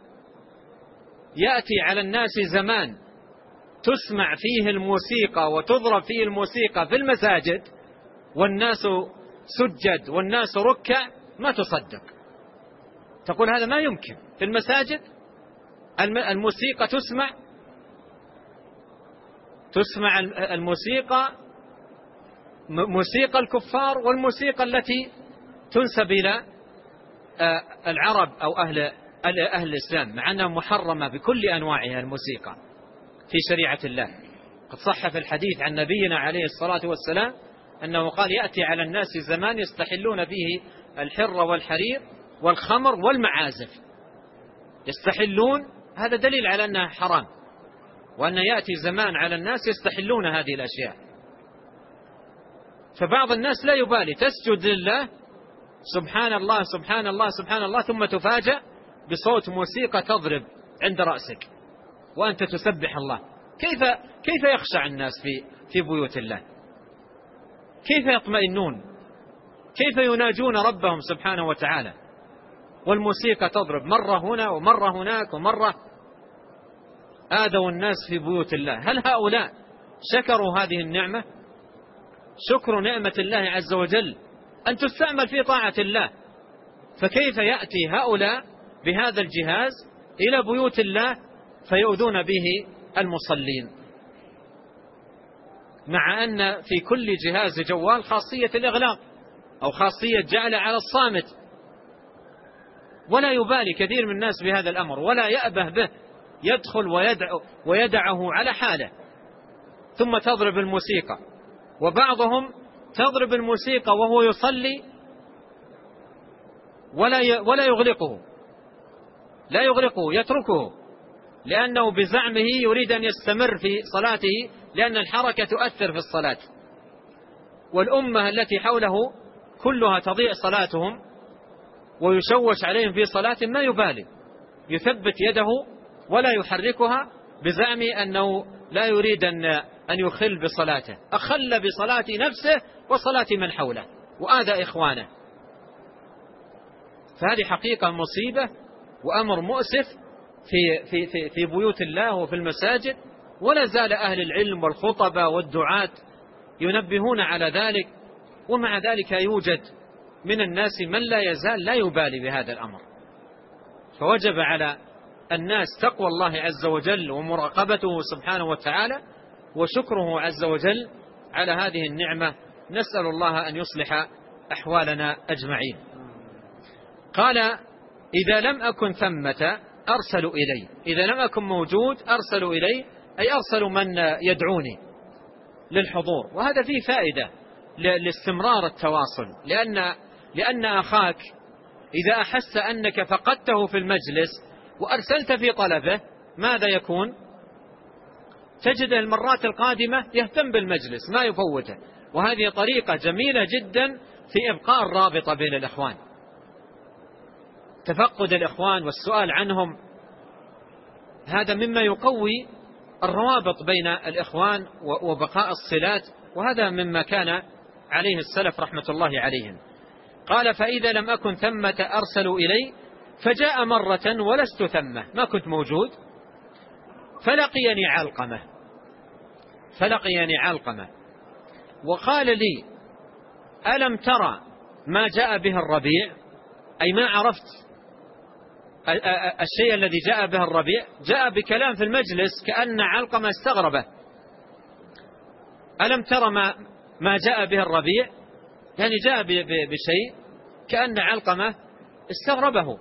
يأتي على الناس زمان تسمع فيه الموسيقى وتضرب فيه الموسيقى في المساجد والناس سجد والناس ركع، ما تصدق، تقول هذا ما يمكن. في المساجد الموسيقى تسمع الموسيقى، موسيقى الكفار والموسيقى التي تنسب إلى العرب أو أهل الإسلام، مع أنها محرمة بكل أنواعها الموسيقى في شريعة الله. قد صح في الحديث عن نبينا عليه الصلاة والسلام أنه قال يأتي على الناس زمان يستحلون فيه الحر والحرير والخمر والمعازف. يستحلون، هذا دليل على أنها حرام، وأن يأتي زمان على الناس يستحلون هذه الأشياء. فبعض الناس لا يبالي، تسجد لله سبحان الله سبحان الله سبحان الله، ثم تفاجأ بصوت موسيقى تضرب عند رأسك وأنت تسبح الله. كيف يخشع الناس في بيوت الله؟ كيف يطمئنون؟ كيف يناجون ربهم سبحانه وتعالى والموسيقى تضرب مرة هنا ومرة هناك ومرة؟ آذوا الناس في بيوت الله. هل هؤلاء شكروا هذه النعمة؟ شكر نعمة الله عز وجل أن تستعمل في طاعة الله. فكيف يأتي هؤلاء بهذا الجهاز إلى بيوت الله فيؤذون به المصلين، مع أن في كل جهاز جوال خاصية الإغلاق أو خاصية جعل على الصامت، ولا يبالي كثير من الناس بهذا الأمر ولا يأبه به، يدخل ويدعه على حاله. ثم تضرب الموسيقى، وبعضهم تضرب الموسيقى وهو يصلي ولا يغلقه، لا يغلقه، يتركه، لأنه بزعمه يريد أن يستمر في صلاته، لأن الحركة تؤثر في الصلاة. والأمة التي حوله كلها تضيع صلاتهم ويشوش عليهم في صلاة، ما يبالي، يثبت يده ولا يحركها بزعم أنه لا يريد أن يخل بصلاته. أخل بصلاة نفسه وصلاة من حوله وآذى إخوانه. فهذه حقيقة مصيبة وأمر مؤسف في بيوت الله وفي المساجد. ولا زال أهل العلم والخطبة والدعاة ينبهون على ذلك، ومع ذلك يوجد من الناس من لا يزال لا يبالي بهذا الأمر. فوجب على الناس تقوى الله عز وجل ومراقبته سبحانه وتعالى وشكره عز وجل على هذه النعمة. نسأل الله أن يصلح أحوالنا أجمعين. قال إذا لم أكن ثمة أرسلوا إلي، إذا لم أكن موجود أرسلوا إلي، أي أرسلوا من يدعوني للحضور. وهذا فيه فائدة لاستمرار التواصل، لأن أخاك إذا أحس أنك فقدته في المجلس وأرسلت في طلبه ماذا يكون؟ تجد المرات القادمة يهتم بالمجلس ما يفوته. وهذه طريقة جميلة جدا في إبقاء الرابطة بين الإخوان، تفقد الإخوان والسؤال عنهم، هذا مما يقوي الروابط بين الإخوان وبقاء الصلات، وهذا مما كان عليه السلف رحمة الله عليهم. قال فإذا لم أكن ثمة أرسلوا إلي، فجاء مرة ولست ثمة، ما كنت موجود، فلقيني علقمة وقال لي: ألم ترى ما جاء به الربيع؟ أي ما عرفت الشيء الذي جاء به الربيع. جاء بكلام في المجلس كأن علقمة استغربه. ألم ترى ما جاء به الربيع؟ يعني جاء بشيء كأن علقمة استغربه.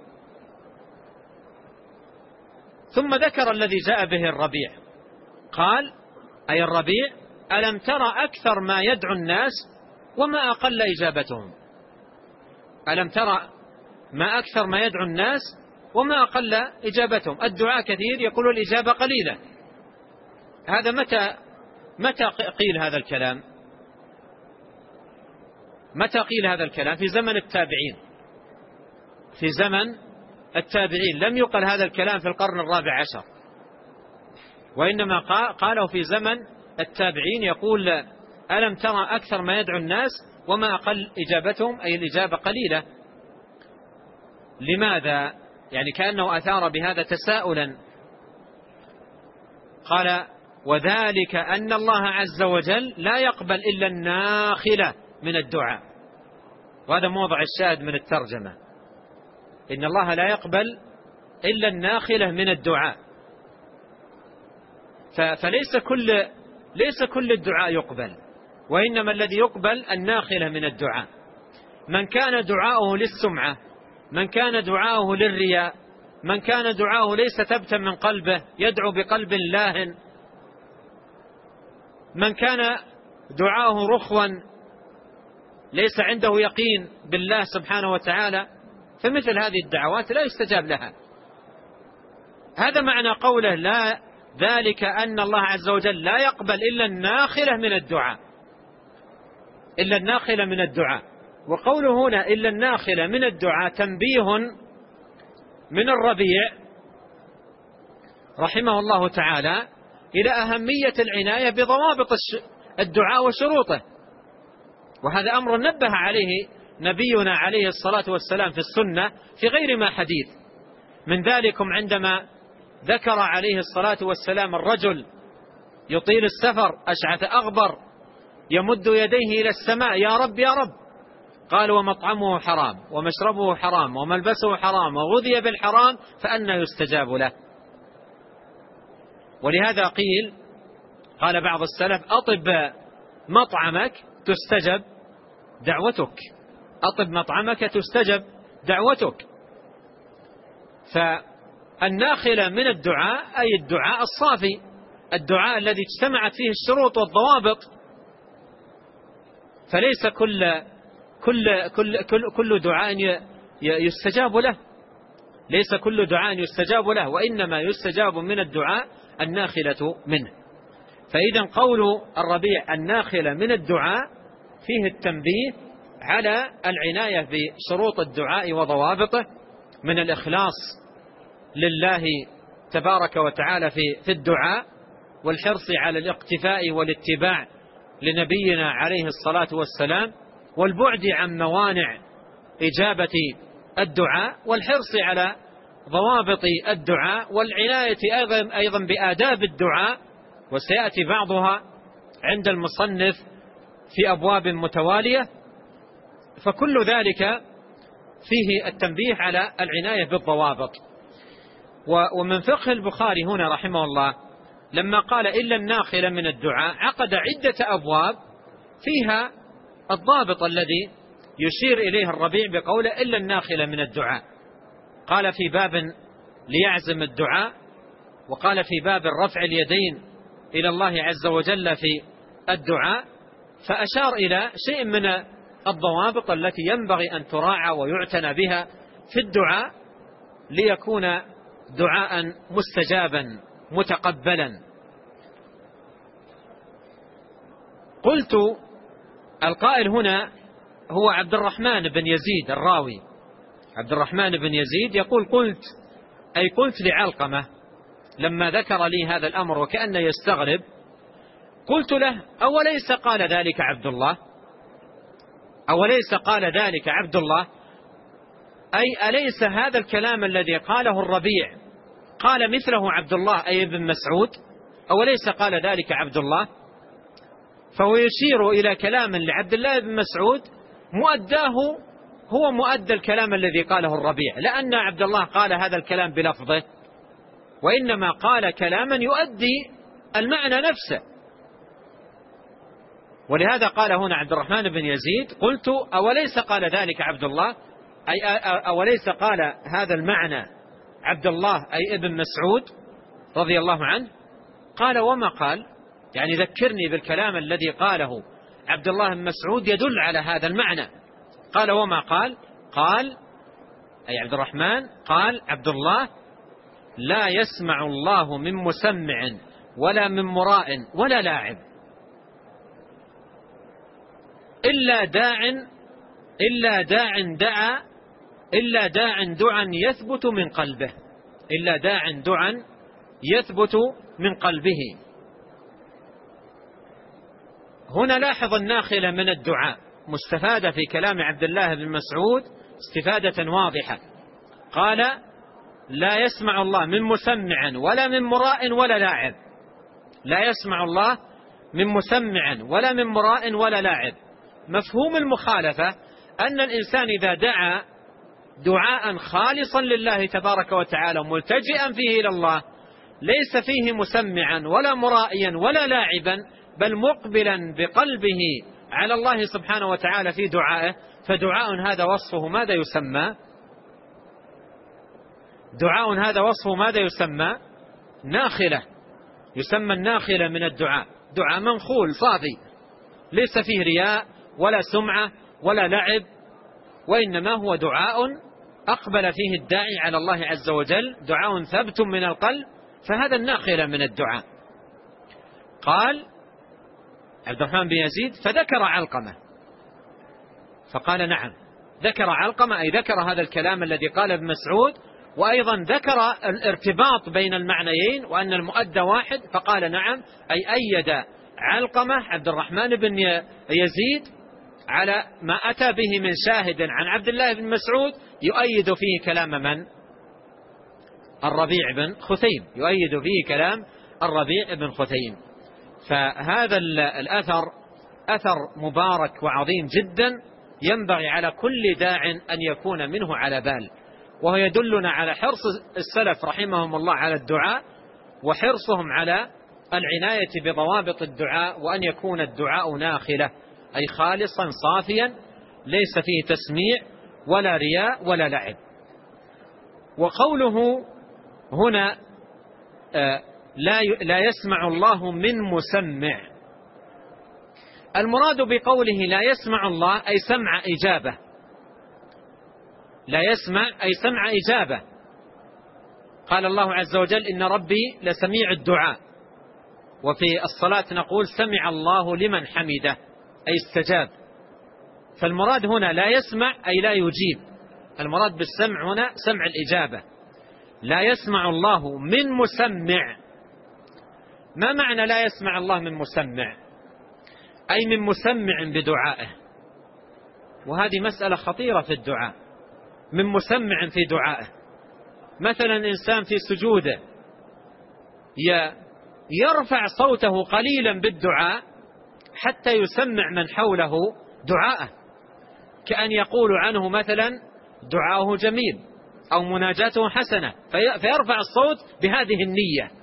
ثم ذكر الذي جاء به الربيع، قال: أي الربيع: ألم ترى أكثر ما يدعو الناس وما أقل إجابتهم. ألم ترى ما أكثر ما يدعو الناس وما أقل إجابتهم. الدعاء كثير، يقول الإجابة قليلة. هذا متى قيل هذا الكلام؟ متى قيل هذا الكلام؟ في زمن التابعين. في زمن التابعين لم يقل هذا الكلام في القرن 14، وإنما قاله في زمن التابعين. يقول: ألم ترى أكثر ما يدعو الناس وما أقل إجابتهم، أي الإجابة قليلة. لماذا؟ يعني كأنه أثار بهذا تساؤلا. قال: وذلك أن الله عز وجل لا يقبل إلا الناخلة من الدعاء. وهذا موضع الشاهد من الترجمة، إن الله لا يقبل إلا الناخلة من الدعاء. ليس كل الدعاء يقبل، وإنما الذي يقبل الناخلة من الدعاء. من كان دعاؤه للسمعة، من كان دعاؤه للرياء، من كان دعاؤه ليس ثبتا من قلبه يدعو بقلب لاهن، من كان دعاؤه رخوا ليس عنده يقين بالله سبحانه وتعالى، فمثل هذه الدعوات لا يستجاب لها. هذا معنى قوله: لا ذلك أن الله عز وجل لا يقبل إلا الناخلة من الدعاء. إلا الناخلة من الدعاء. وقوله هنا إلا الناخلة من الدعاء تنبيه من الربيع رحمه الله تعالى إلى أهمية العناية بضوابط الدعاء وشروطه. وهذا أمر نبه عليه نبينا عليه الصلاة والسلام في السنة في غير ما حديث. من ذلكم عندما ذكر عليه الصلاة والسلام الرجل يطيل السفر أشعث أغبر يمد يديه إلى السماء: يا رب يا رب. قال: ومطعمه حرام ومشربه حرام وملبسه حرام وغذي بالحرام فأنى يستجاب له. ولهذا قال بعض السلف: أطب مطعمك تستجب دعوتك. أطب مطعمك تستجب دعوتك. فالناخلة من الدعاء أي الدعاء الصافي، الدعاء الذي اجتمعت فيه الشروط والضوابط. فليس كل دعاء يستجاب له، ليس كل دعاء يستجاب له، وإنما يستجاب من الدعاء الناخلة منه. فإذا قول الربيع الناخلة من الدعاء فيه التنبيه على العناية بشروط الدعاء وضوابطه، من الإخلاص لله تبارك وتعالى في الدعاء، والحرص على الاقتفاء والاتباع لنبينا عليه الصلاة والسلام، والبعد عن موانع إجابة الدعاء، والحرص على ضوابط الدعاء، والعناية أيضا بآداب الدعاء، وسيأتي بعضها عند المصنف في أبواب متوالية. فكل ذلك فيه التنبيه على العناية بالضوابط. ومن فقه البخاري هنا رحمه الله لما قال إلا الناخلة من الدعاء عقد عدة أبواب فيها الضابط الذي يشير إليه الربيع بقوله إلا الناخلة من الدعاء. قال في باب ليعزم الدعاء، وقال في باب رفع اليدين إلى الله عز وجل في الدعاء، فأشار إلى شيء من الضوابط التي ينبغي أن تراعى ويعتنى بها في الدعاء ليكون دعاء مستجابا متقبلا. قلت، القائل هنا هو عبد الرحمن بن يزيد الراوي. عبد الرحمن بن يزيد يقول: قلت لعلقمة لما ذكر لي هذا الأمر وكأنه يستغرب، قلت له: أوليس قال ذلك عبد الله؟ أوليس قال ذلك عبد الله؟ أي أليس هذا الكلام الذي قاله الربيع قال مثله عبد الله أي ابن مسعود؟ أوليس قال ذلك عبد الله؟ فهو يشير إلى كلام لعبد الله بن مسعود مؤداه هو مؤدى الكلام الذي قاله الربيع، لأن عبد الله قال هذا الكلام بلفظه، وإنما قال كلاما يؤدي المعنى نفسه. ولهذا قال هنا عبد الرحمن بن يزيد: قلت أوليس قال ذلك عبد الله، أي أوليس قال هذا المعنى عبد الله أي ابن مسعود رضي الله عنه؟ قال: وما قال؟ يعني ذكرني بالكلام الذي قاله عبد الله بن مسعود يدل على هذا المعنى. قال: وما قال؟ قال أي عبد الرحمن قال عبد الله: لا يسمع الله من مسمع ولا من مراء ولا لاعب إلا داع دعا يثبت من قلبه، إلا داع دعا يثبت من قلبه. هنا لاحظ الناخلة من الدعاء مستفادة في كلام عبد الله بن مسعود استفادة واضحة. قال: لا يسمع الله من مسمع ولا من مراء ولا لاعب، لا يسمع الله من مسمع ولا من مراء ولا لاعب. مفهوم المخالفة أن الإنسان إذا دعا دعاء خالصا لله تبارك وتعالى ملتجئا فيه إلى الله ليس فيه مسمعا ولا مرائيا ولا لاعبا، بل مقبلا بقلبه على الله سبحانه وتعالى في دعائه، فدعاء هذا وصفه ماذا يسمى؟ دعاء هذا وصفه ماذا يسمى؟ ناخلة. يسمى الناخلة من الدعاء، دعاء منخول صافي ليس فيه رياء ولا سمعة ولا لعب، وإنما هو دعاء أقبل فيه الداعي على الله عز وجل، دعاء ثبت من القلب، فهذا الناخلة من الدعاء. قال عبد الرحمن بن يزيد: فذكر علقمة، فقال: نعم، ذكر علقمة أي ذكر هذا الكلام الذي قال ابن مسعود، وأيضا ذكر الارتباط بين المعنيين وأن المؤدى واحد، فقال: نعم، أي أيد علقمة عبد الرحمن بن يزيد على ما أتى به من شاهد عن عبد الله بن مسعود يؤيد فيه كلام من؟ الربيع بن خثيم، يؤيد فيه كلام الربيع بن خثيم. فهذا الأثر أثر مبارك وعظيم جدا، ينبغي على كل داع أن يكون منه على بال، وهو يدلنا على حرص السلف رحمهم الله على الدعاء، وحرصهم على العناية بضوابط الدعاء، وأن يكون الدعاء ناخلة أي خالصا صافيا ليس فيه تسميع ولا رياء ولا لعب. وقوله هنا لا يسمع الله من مسمع، المراد بقوله لا يسمع الله أي سمع إجابة، لا يسمع أي سمع إجابة. قال الله عز وجل: إن ربي لسميع الدعاء، وفي الصلاة نقول: سمع الله لمن حمده أي استجاب. فالمراد هنا لا يسمع أي لا يجيب، المراد بالسمع هنا سمع الإجابة. لا يسمع الله من مسمع. ما معنى لا يسمع الله من مسمع؟ أي من مسمع بدعائه، وهذه مسألة خطيرة في الدعاء، من مسمع في دعائه. مثلا إنسان في سجوده يرفع صوته قليلا بالدعاء حتى يسمع من حوله دعاءه، كأن يقول عنه مثلا دعاؤه جميل أو مناجاته حسنة، فيرفع الصوت بهذه النية،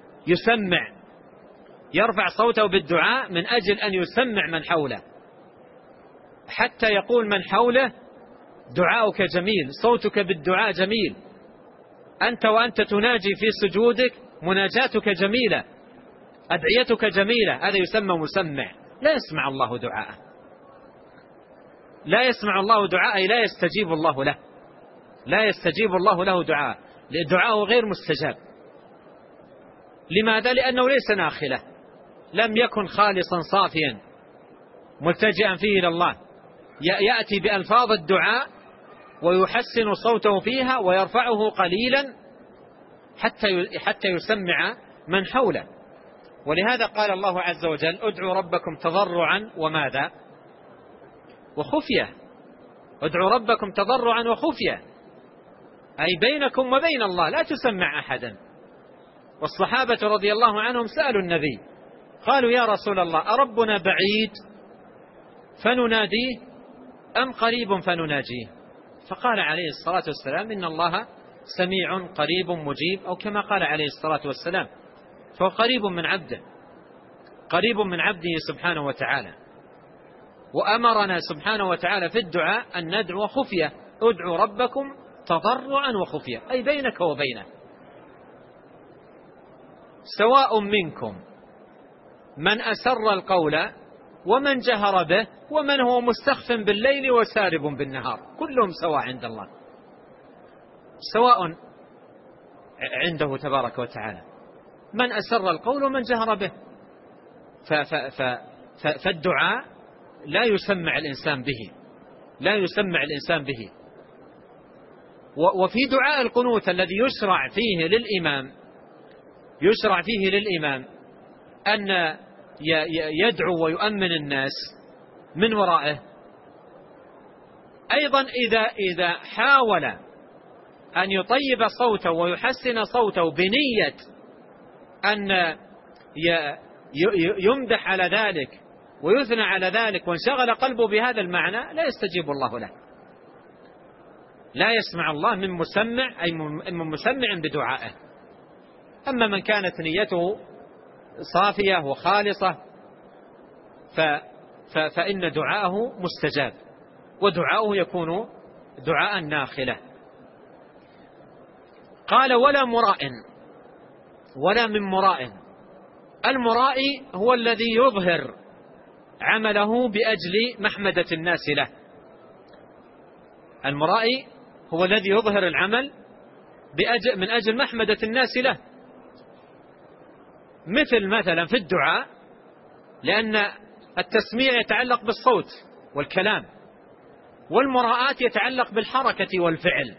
يرفع صوته بالدعاء من أجل أن يسمع من حوله، حتى يقول من حوله: دعاؤك جميل، صوتك بالدعاء جميل، أنت وأنت تناجي في سجودك مناجاتك جميلة، أدعيتك جميلة. هذا يسمى مسمع. لا يسمع الله دعاءه، لا يسمع الله دعاءه، لا يستجيب الله له، لا يستجيب الله له دعاء، دعاءه غير مستجاب. لماذا؟ لأنه ليس ناخلة، لم يكن خالصا صافيا ملتجئا فيه إلى الله، يأتي بألفاظ الدعاء ويحسن صوته فيها ويرفعه قليلا حتى يسمع من حوله. ولهذا قال الله عز وجل: ادعوا ربكم تضرعا وماذا؟ وخفية. ادعوا ربكم تضرعا وخفية، أي بينكم وبين الله، لا تسمع أحدا، والصحابة رضي الله عنهم سألوا النبي قالوا يا رسول الله أربنا بعيد فنناديه أم قريب فنناجيه؟ فقال عليه الصلاة والسلام إن الله سميع قريب مجيب، أو كما قال عليه الصلاة والسلام، فهو قريب من عبده، قريب من عبده سبحانه وتعالى. وأمرنا سبحانه وتعالى في الدعاء أن ندعو خفية، ادعوا ربكم تضرعا وخفية، أي بينك وبينه. سواء منكم من أسر القول ومن جهر به ومن هو مستخف بالليل وسارب بالنهار، كلهم سواء عند الله، سواء عنده تبارك وتعالى، من أسر القول ومن جهر به. فالدعاء لا يسمع الإنسان به، لا يسمع الإنسان به. وفي دعاء القنوت الذي يشرع فيه للإمام أن يدعو ويؤمن الناس من ورائه، أيضا إذا حاول أن يطيب صوته ويحسن صوته بنية أن يمدح على ذلك ويثنى على ذلك وانشغل قلبه بهذا المعنى، لا يستجيب الله له، لا يسمع الله من مسمع، أي من مسمع بدعائه. أما من كانت نيته صافية وخالصة فإن دعاءه مستجاب، ودعاءه يكون دعاء ناخلة. قال ولا مراء، ولا من مراء. المرائي هو الذي يظهر عمله بأجل محمدة الناس له، المرائي هو الذي يظهر العمل من أجل محمدة الناس له، مثلا في الدعاء، لأن التسميع يتعلق بالصوت والكلام، والمراءات يتعلق بالحركة والفعل.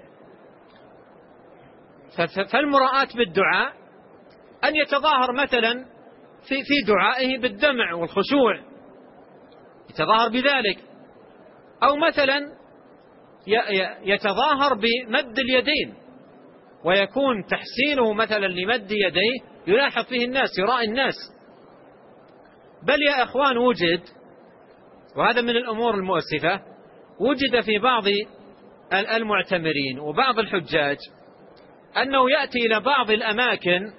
فالمراءات بالدعاء أن يتظاهر مثلا في دعائه بالدمع والخشوع، يتظاهر بذلك، أو مثلا يتظاهر بمد اليدين، ويكون تحسينه مثلا لمد يديه يلاحظ فيه الناس، يرائي الناس. بل يا أخوان وجد، وهذا من الأمور المؤسفة، وجد في بعض المعتمرين وبعض الحجاج أنه يأتي إلى بعض الأماكن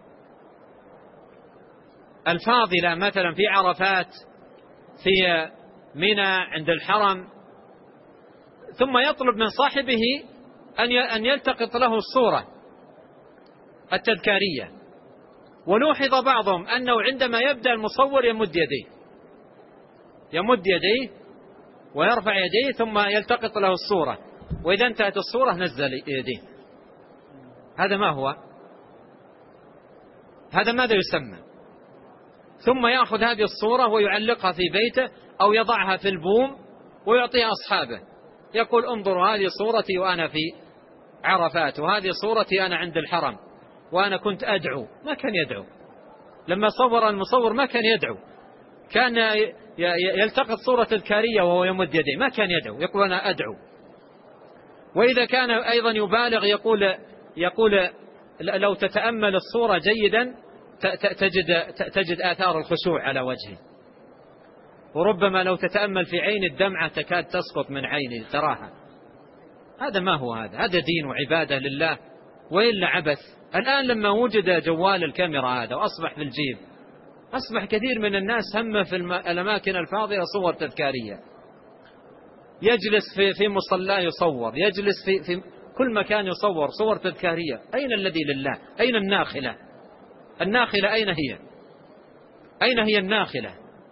الفاضلة، مثلا في عرفات، في منى عند الحرم، ثم يطلب من صاحبه أن يلتقط له الصورة التذكارية. ونوحظ بعضهم أنه عندما يبدأ المصور يمد يديه ويرفع يديه ثم يلتقط له الصورة، وإذا انتهت الصورة نزل يديه. هذا ما هو؟ هذا ماذا يسمى؟ ثم يأخذ هذه الصورة ويعلقها في بيته أو يضعها في البوم ويعطيها أصحابه، يقول انظروا هذه صورتي وأنا في عرفات، وهذه صورتي أنا عند الحرم، وأنا كنت أدعو. ما كان يدعو لما صور المصور، ما كان يدعو، كان يلتقط صورة تذكارية وهو يمد يديه، ما كان يدعو، يقول أنا أدعو. وإذا كان أيضا يبالغ يقول لو تتأمل الصورة جيدا تجد آثار الخشوع على وجهه، وربما لو تتأمل في عين الدمعة تكاد تسقط من عيني تراها. هذا ما هو؟ هذا دين وعبادة لله، وإلا عبث. الآن لما وجد جوال الكاميرا هذا وأصبح في الجيب، أصبح كثير من الناس هم في الأماكن الفاضلة صور تذكارية، يجلس في مصلاه يصور، يجلس في كل مكان يصور صور تذكارية. أين الذي لله؟ أين الناخلة؟ الناخلة أين هي؟ أين هي الناخلة؟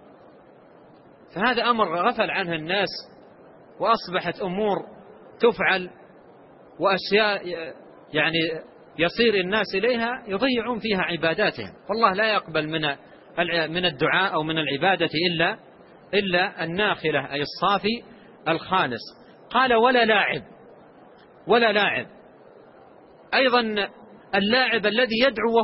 فهذا أمر غفل عنه الناس، وأصبحت أمور تفعل وأشياء يعني يصير الناس إليها يضيعون فيها عباداتهم. والله لا يقبل من الدعاء أو من العبادة إلا الناخلة، أي الصافي الخالص. قال ولا لاعب. أيضا اللاعب الذي يدعو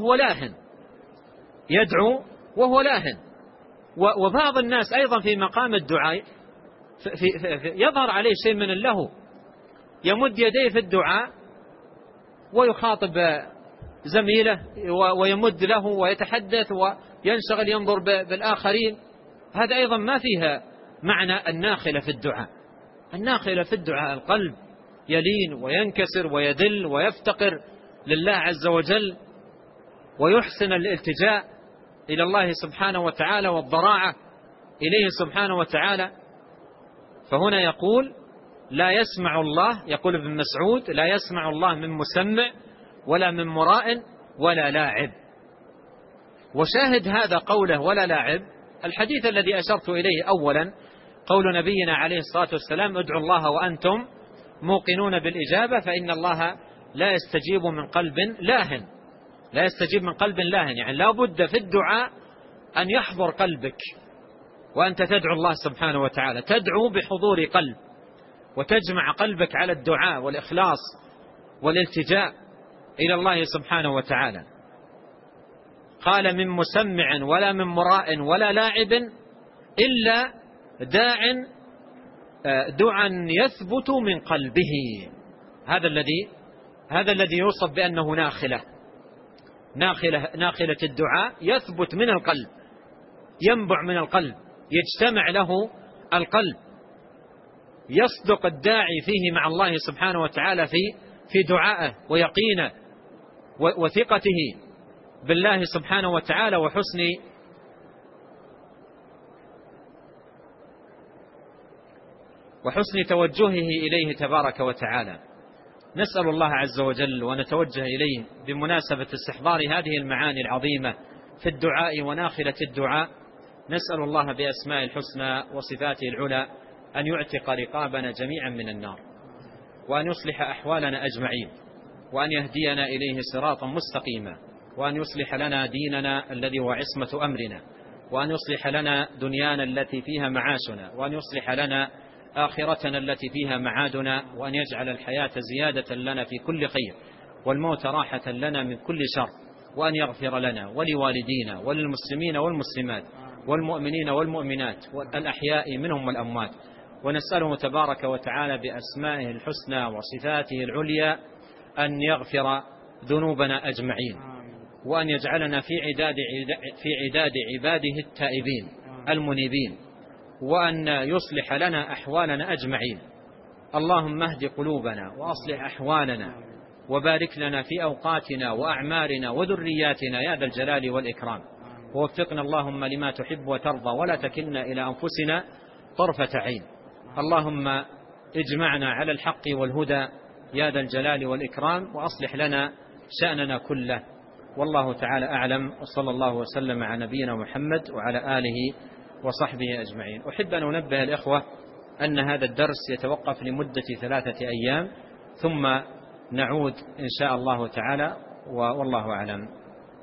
وهو لاهن، وبعض الناس أيضا في مقام الدعاء يظهر عليه شيء من اللهو، يمد يديه في الدعاء ويخاطب زميله ويمد له ويتحدث وينشغل ينظر بالآخرين، هذا أيضا ما فيها معنى الناخلة في الدعاء. الناخلة في الدعاء القلب يلين وينكسر ويدل ويفتقر لله عز وجل، ويحسن الالتجاء إلى الله سبحانه وتعالى والضراعة إليه سبحانه وتعالى. فهنا يقول لا يسمع الله، يقول ابن مسعود لا يسمع الله من مسمع ولا من مراء ولا لاعب. وشاهد هذا قوله ولا لاعب الحديث الذي أشرت إليه أولا، قول نبينا عليه الصلاة والسلام ادعوا الله وأنتم موقنون بالإجابة فإن الله لا يستجيب من قلب لاهن. لا يستجيب من قلب لاهن، يعني لا بد في الدعاء أن يحضر قلبك وأنت تدعو الله سبحانه وتعالى، تدعو بحضور قلب وتجمع قلبك على الدعاء والإخلاص والالتجاء إلى الله سبحانه وتعالى. قال من مسمع ولا من مراء ولا لاعب إلا دعا يثبت من قلبه. هذا الذي يوصف بأنه ناخلة الدعاء، يثبت من القلب، ينبع من القلب، يجتمع له القلب، يصدق الداعي فيه مع الله سبحانه وتعالى في دعائه ويقينه وثقته بالله سبحانه وتعالى وحسن توجهه إليه تبارك وتعالى. نسأل الله عز وجل ونتوجه إليه بمناسبة استحضار هذه المعاني العظيمة في الدعاء وناخلة الدعاء. نسأل الله بأسماء الحسنى وصفاته العلى أن يعتق رقابنا جميعا من النار، وأن يصلح أحوالنا أجمعين، وأن يهدينا إليه صراطا مستقيما، وأن يصلح لنا ديننا الذي هو عصمة أمرنا، وأن يصلح لنا دنيانا التي فيها معاشنا، وأن يصلح لنا آخرتنا التي فيها معادنا، وأن يجعل الحياة زيادة لنا في كل خير والموت راحة لنا من كل شر، وأن يغفر لنا ولوالدينا وللمسلمين والمسلمات والمؤمنين والمؤمنات والأحياء منهم والأموات. ونسأله تبارك وتعالى بأسمائه الحسنى وصفاته العليا أن يغفر ذنوبنا أجمعين، وأن يجعلنا في عداد عباده التائبين المنيبين، وأن يصلح لنا أحوالنا أجمعين. اللهم اهد قلوبنا وأصلح أحوالنا، وبارك لنا في أوقاتنا وأعمارنا وذرياتنا يا ذا الجلال والإكرام، ووفقنا اللهم لما تحب وترضى، ولا تكلنا إلى أنفسنا طرفة عين. اللهم اجمعنا على الحق والهدى يا ذا الجلال والإكرام، وأصلح لنا شأننا كله. والله تعالى أعلم، وصلى الله وسلم على نبينا محمد وعلى آله وصحبه أجمعين. أحب أن أنبه الإخوة أن هذا الدرس يتوقف لمدة 3 أيام، ثم نعود إن شاء الله تعالى، والله أعلم.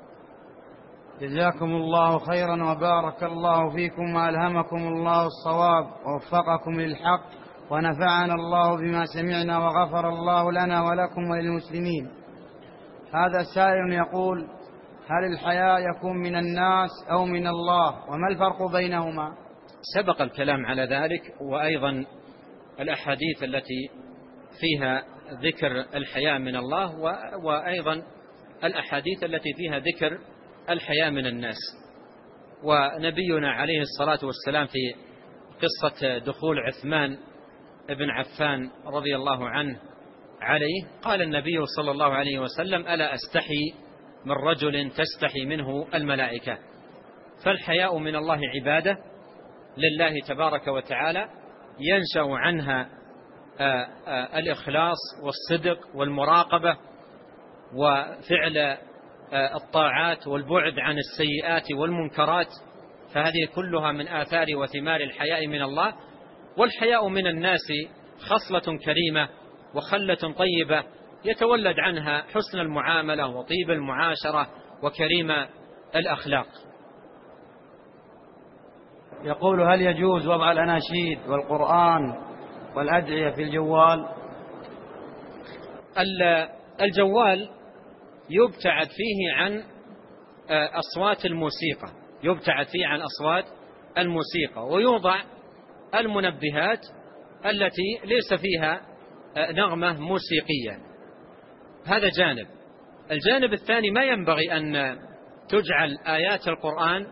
جزاكم الله خيرا وبارك الله فيكم وألهمكم الله الصواب ووفقكم للحق، ونفعنا الله بما سمعنا، وغفر الله لنا ولكم وللمسلمين. هذا سائل يقول: هل الحياء يكون من الناس أو من الله، وما الفرق بينهما؟ سبق الكلام على ذلك، وأيضا الأحاديث التي فيها ذكر الحياء من الله، وأيضا الأحاديث التي فيها ذكر الحياء من الناس. ونبينا عليه الصلاة والسلام في قصة دخول عثمان بن عفان رضي الله عنه عليه، قال النبي صلى الله عليه وسلم: ألا أستحي من رجل تستحي منه الملائكة. فالحياء من الله عبادة لله تبارك وتعالى ينشأ عنها الإخلاص والصدق والمراقبة وفعل الطاعات والبعد عن السيئات والمنكرات، فهذه كلها من آثار وثمار الحياء من الله. والحياء من الناس خصلة كريمة وخلة طيبة يتولد عنها حسن المعاملة وطيب المعاشرة وكريم الأخلاق. يقول: هل يجوز وضع الأناشيد والقرآن والأدعية في الجوال؟ الجوال يبتعد فيه عن أصوات الموسيقى، يبتعد فيه عن أصوات الموسيقى، ويوضع المنبهات التي ليس فيها نغمة موسيقية. هذا جانب. الجانب الثاني ما ينبغي أن تجعل آيات القرآن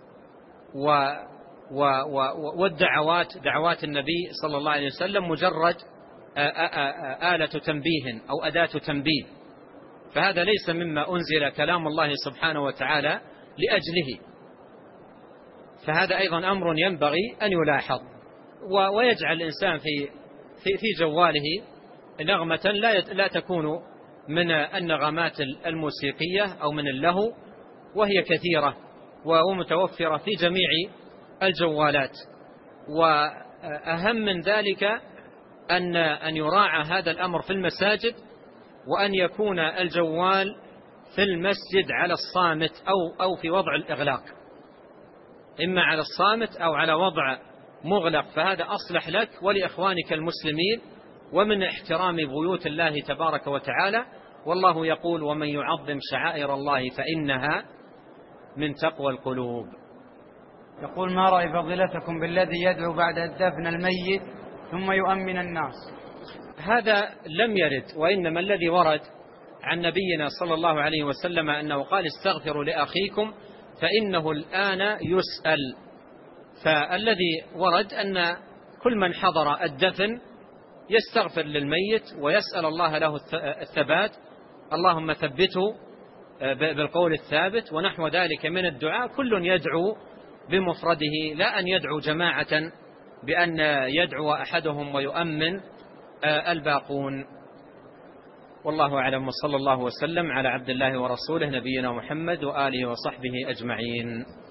والدعوات دعوات النبي صلى الله عليه وسلم مجرد آلة تنبيه أو أداة تنبيه، فهذا ليس مما أنزل كلام الله سبحانه وتعالى لأجله، فهذا أيضا أمر ينبغي أن يلاحظ. ويجعل الإنسان في جواله نغمة لا تكون من النغمات الموسيقية أو من اللهو، وهي كثيرة ومتوفرة في جميع الجوالات. وأهم من ذلك أن يراعى هذا الأمر في المساجد، وأن يكون الجوال في المسجد على الصامت أو في وضع الإغلاق، إما على الصامت أو على وضع مغلق، فهذا أصلح لك ولإخوانك المسلمين، ومن احترام بيوت الله تبارك وتعالى. والله يقول: ومن يعظم شعائر الله فإنها من تقوى القلوب. يقول: ما رأي فضيلتكم بالذي يدعو بعد الدفن الميت ثم يؤمن الناس؟ هذا لم يرد، وإنما الذي ورد عن نبينا صلى الله عليه وسلم أنه قال: استغفروا لأخيكم فإنه الآن يسأل. فالذي ورد أن كل من حضر الدفن يستغفر للميت ويسأل الله له الثبات، اللهم ثبته بالقول الثابت، ونحو ذلك من الدعاء. كل يدعو بمفرده، لا أن يدعو جماعة بأن يدعو أحدهم ويؤمن الباقون. والله أعلم، وصلى الله وسلم على عبد الله ورسوله نبينا محمد وآله وصحبه أجمعين.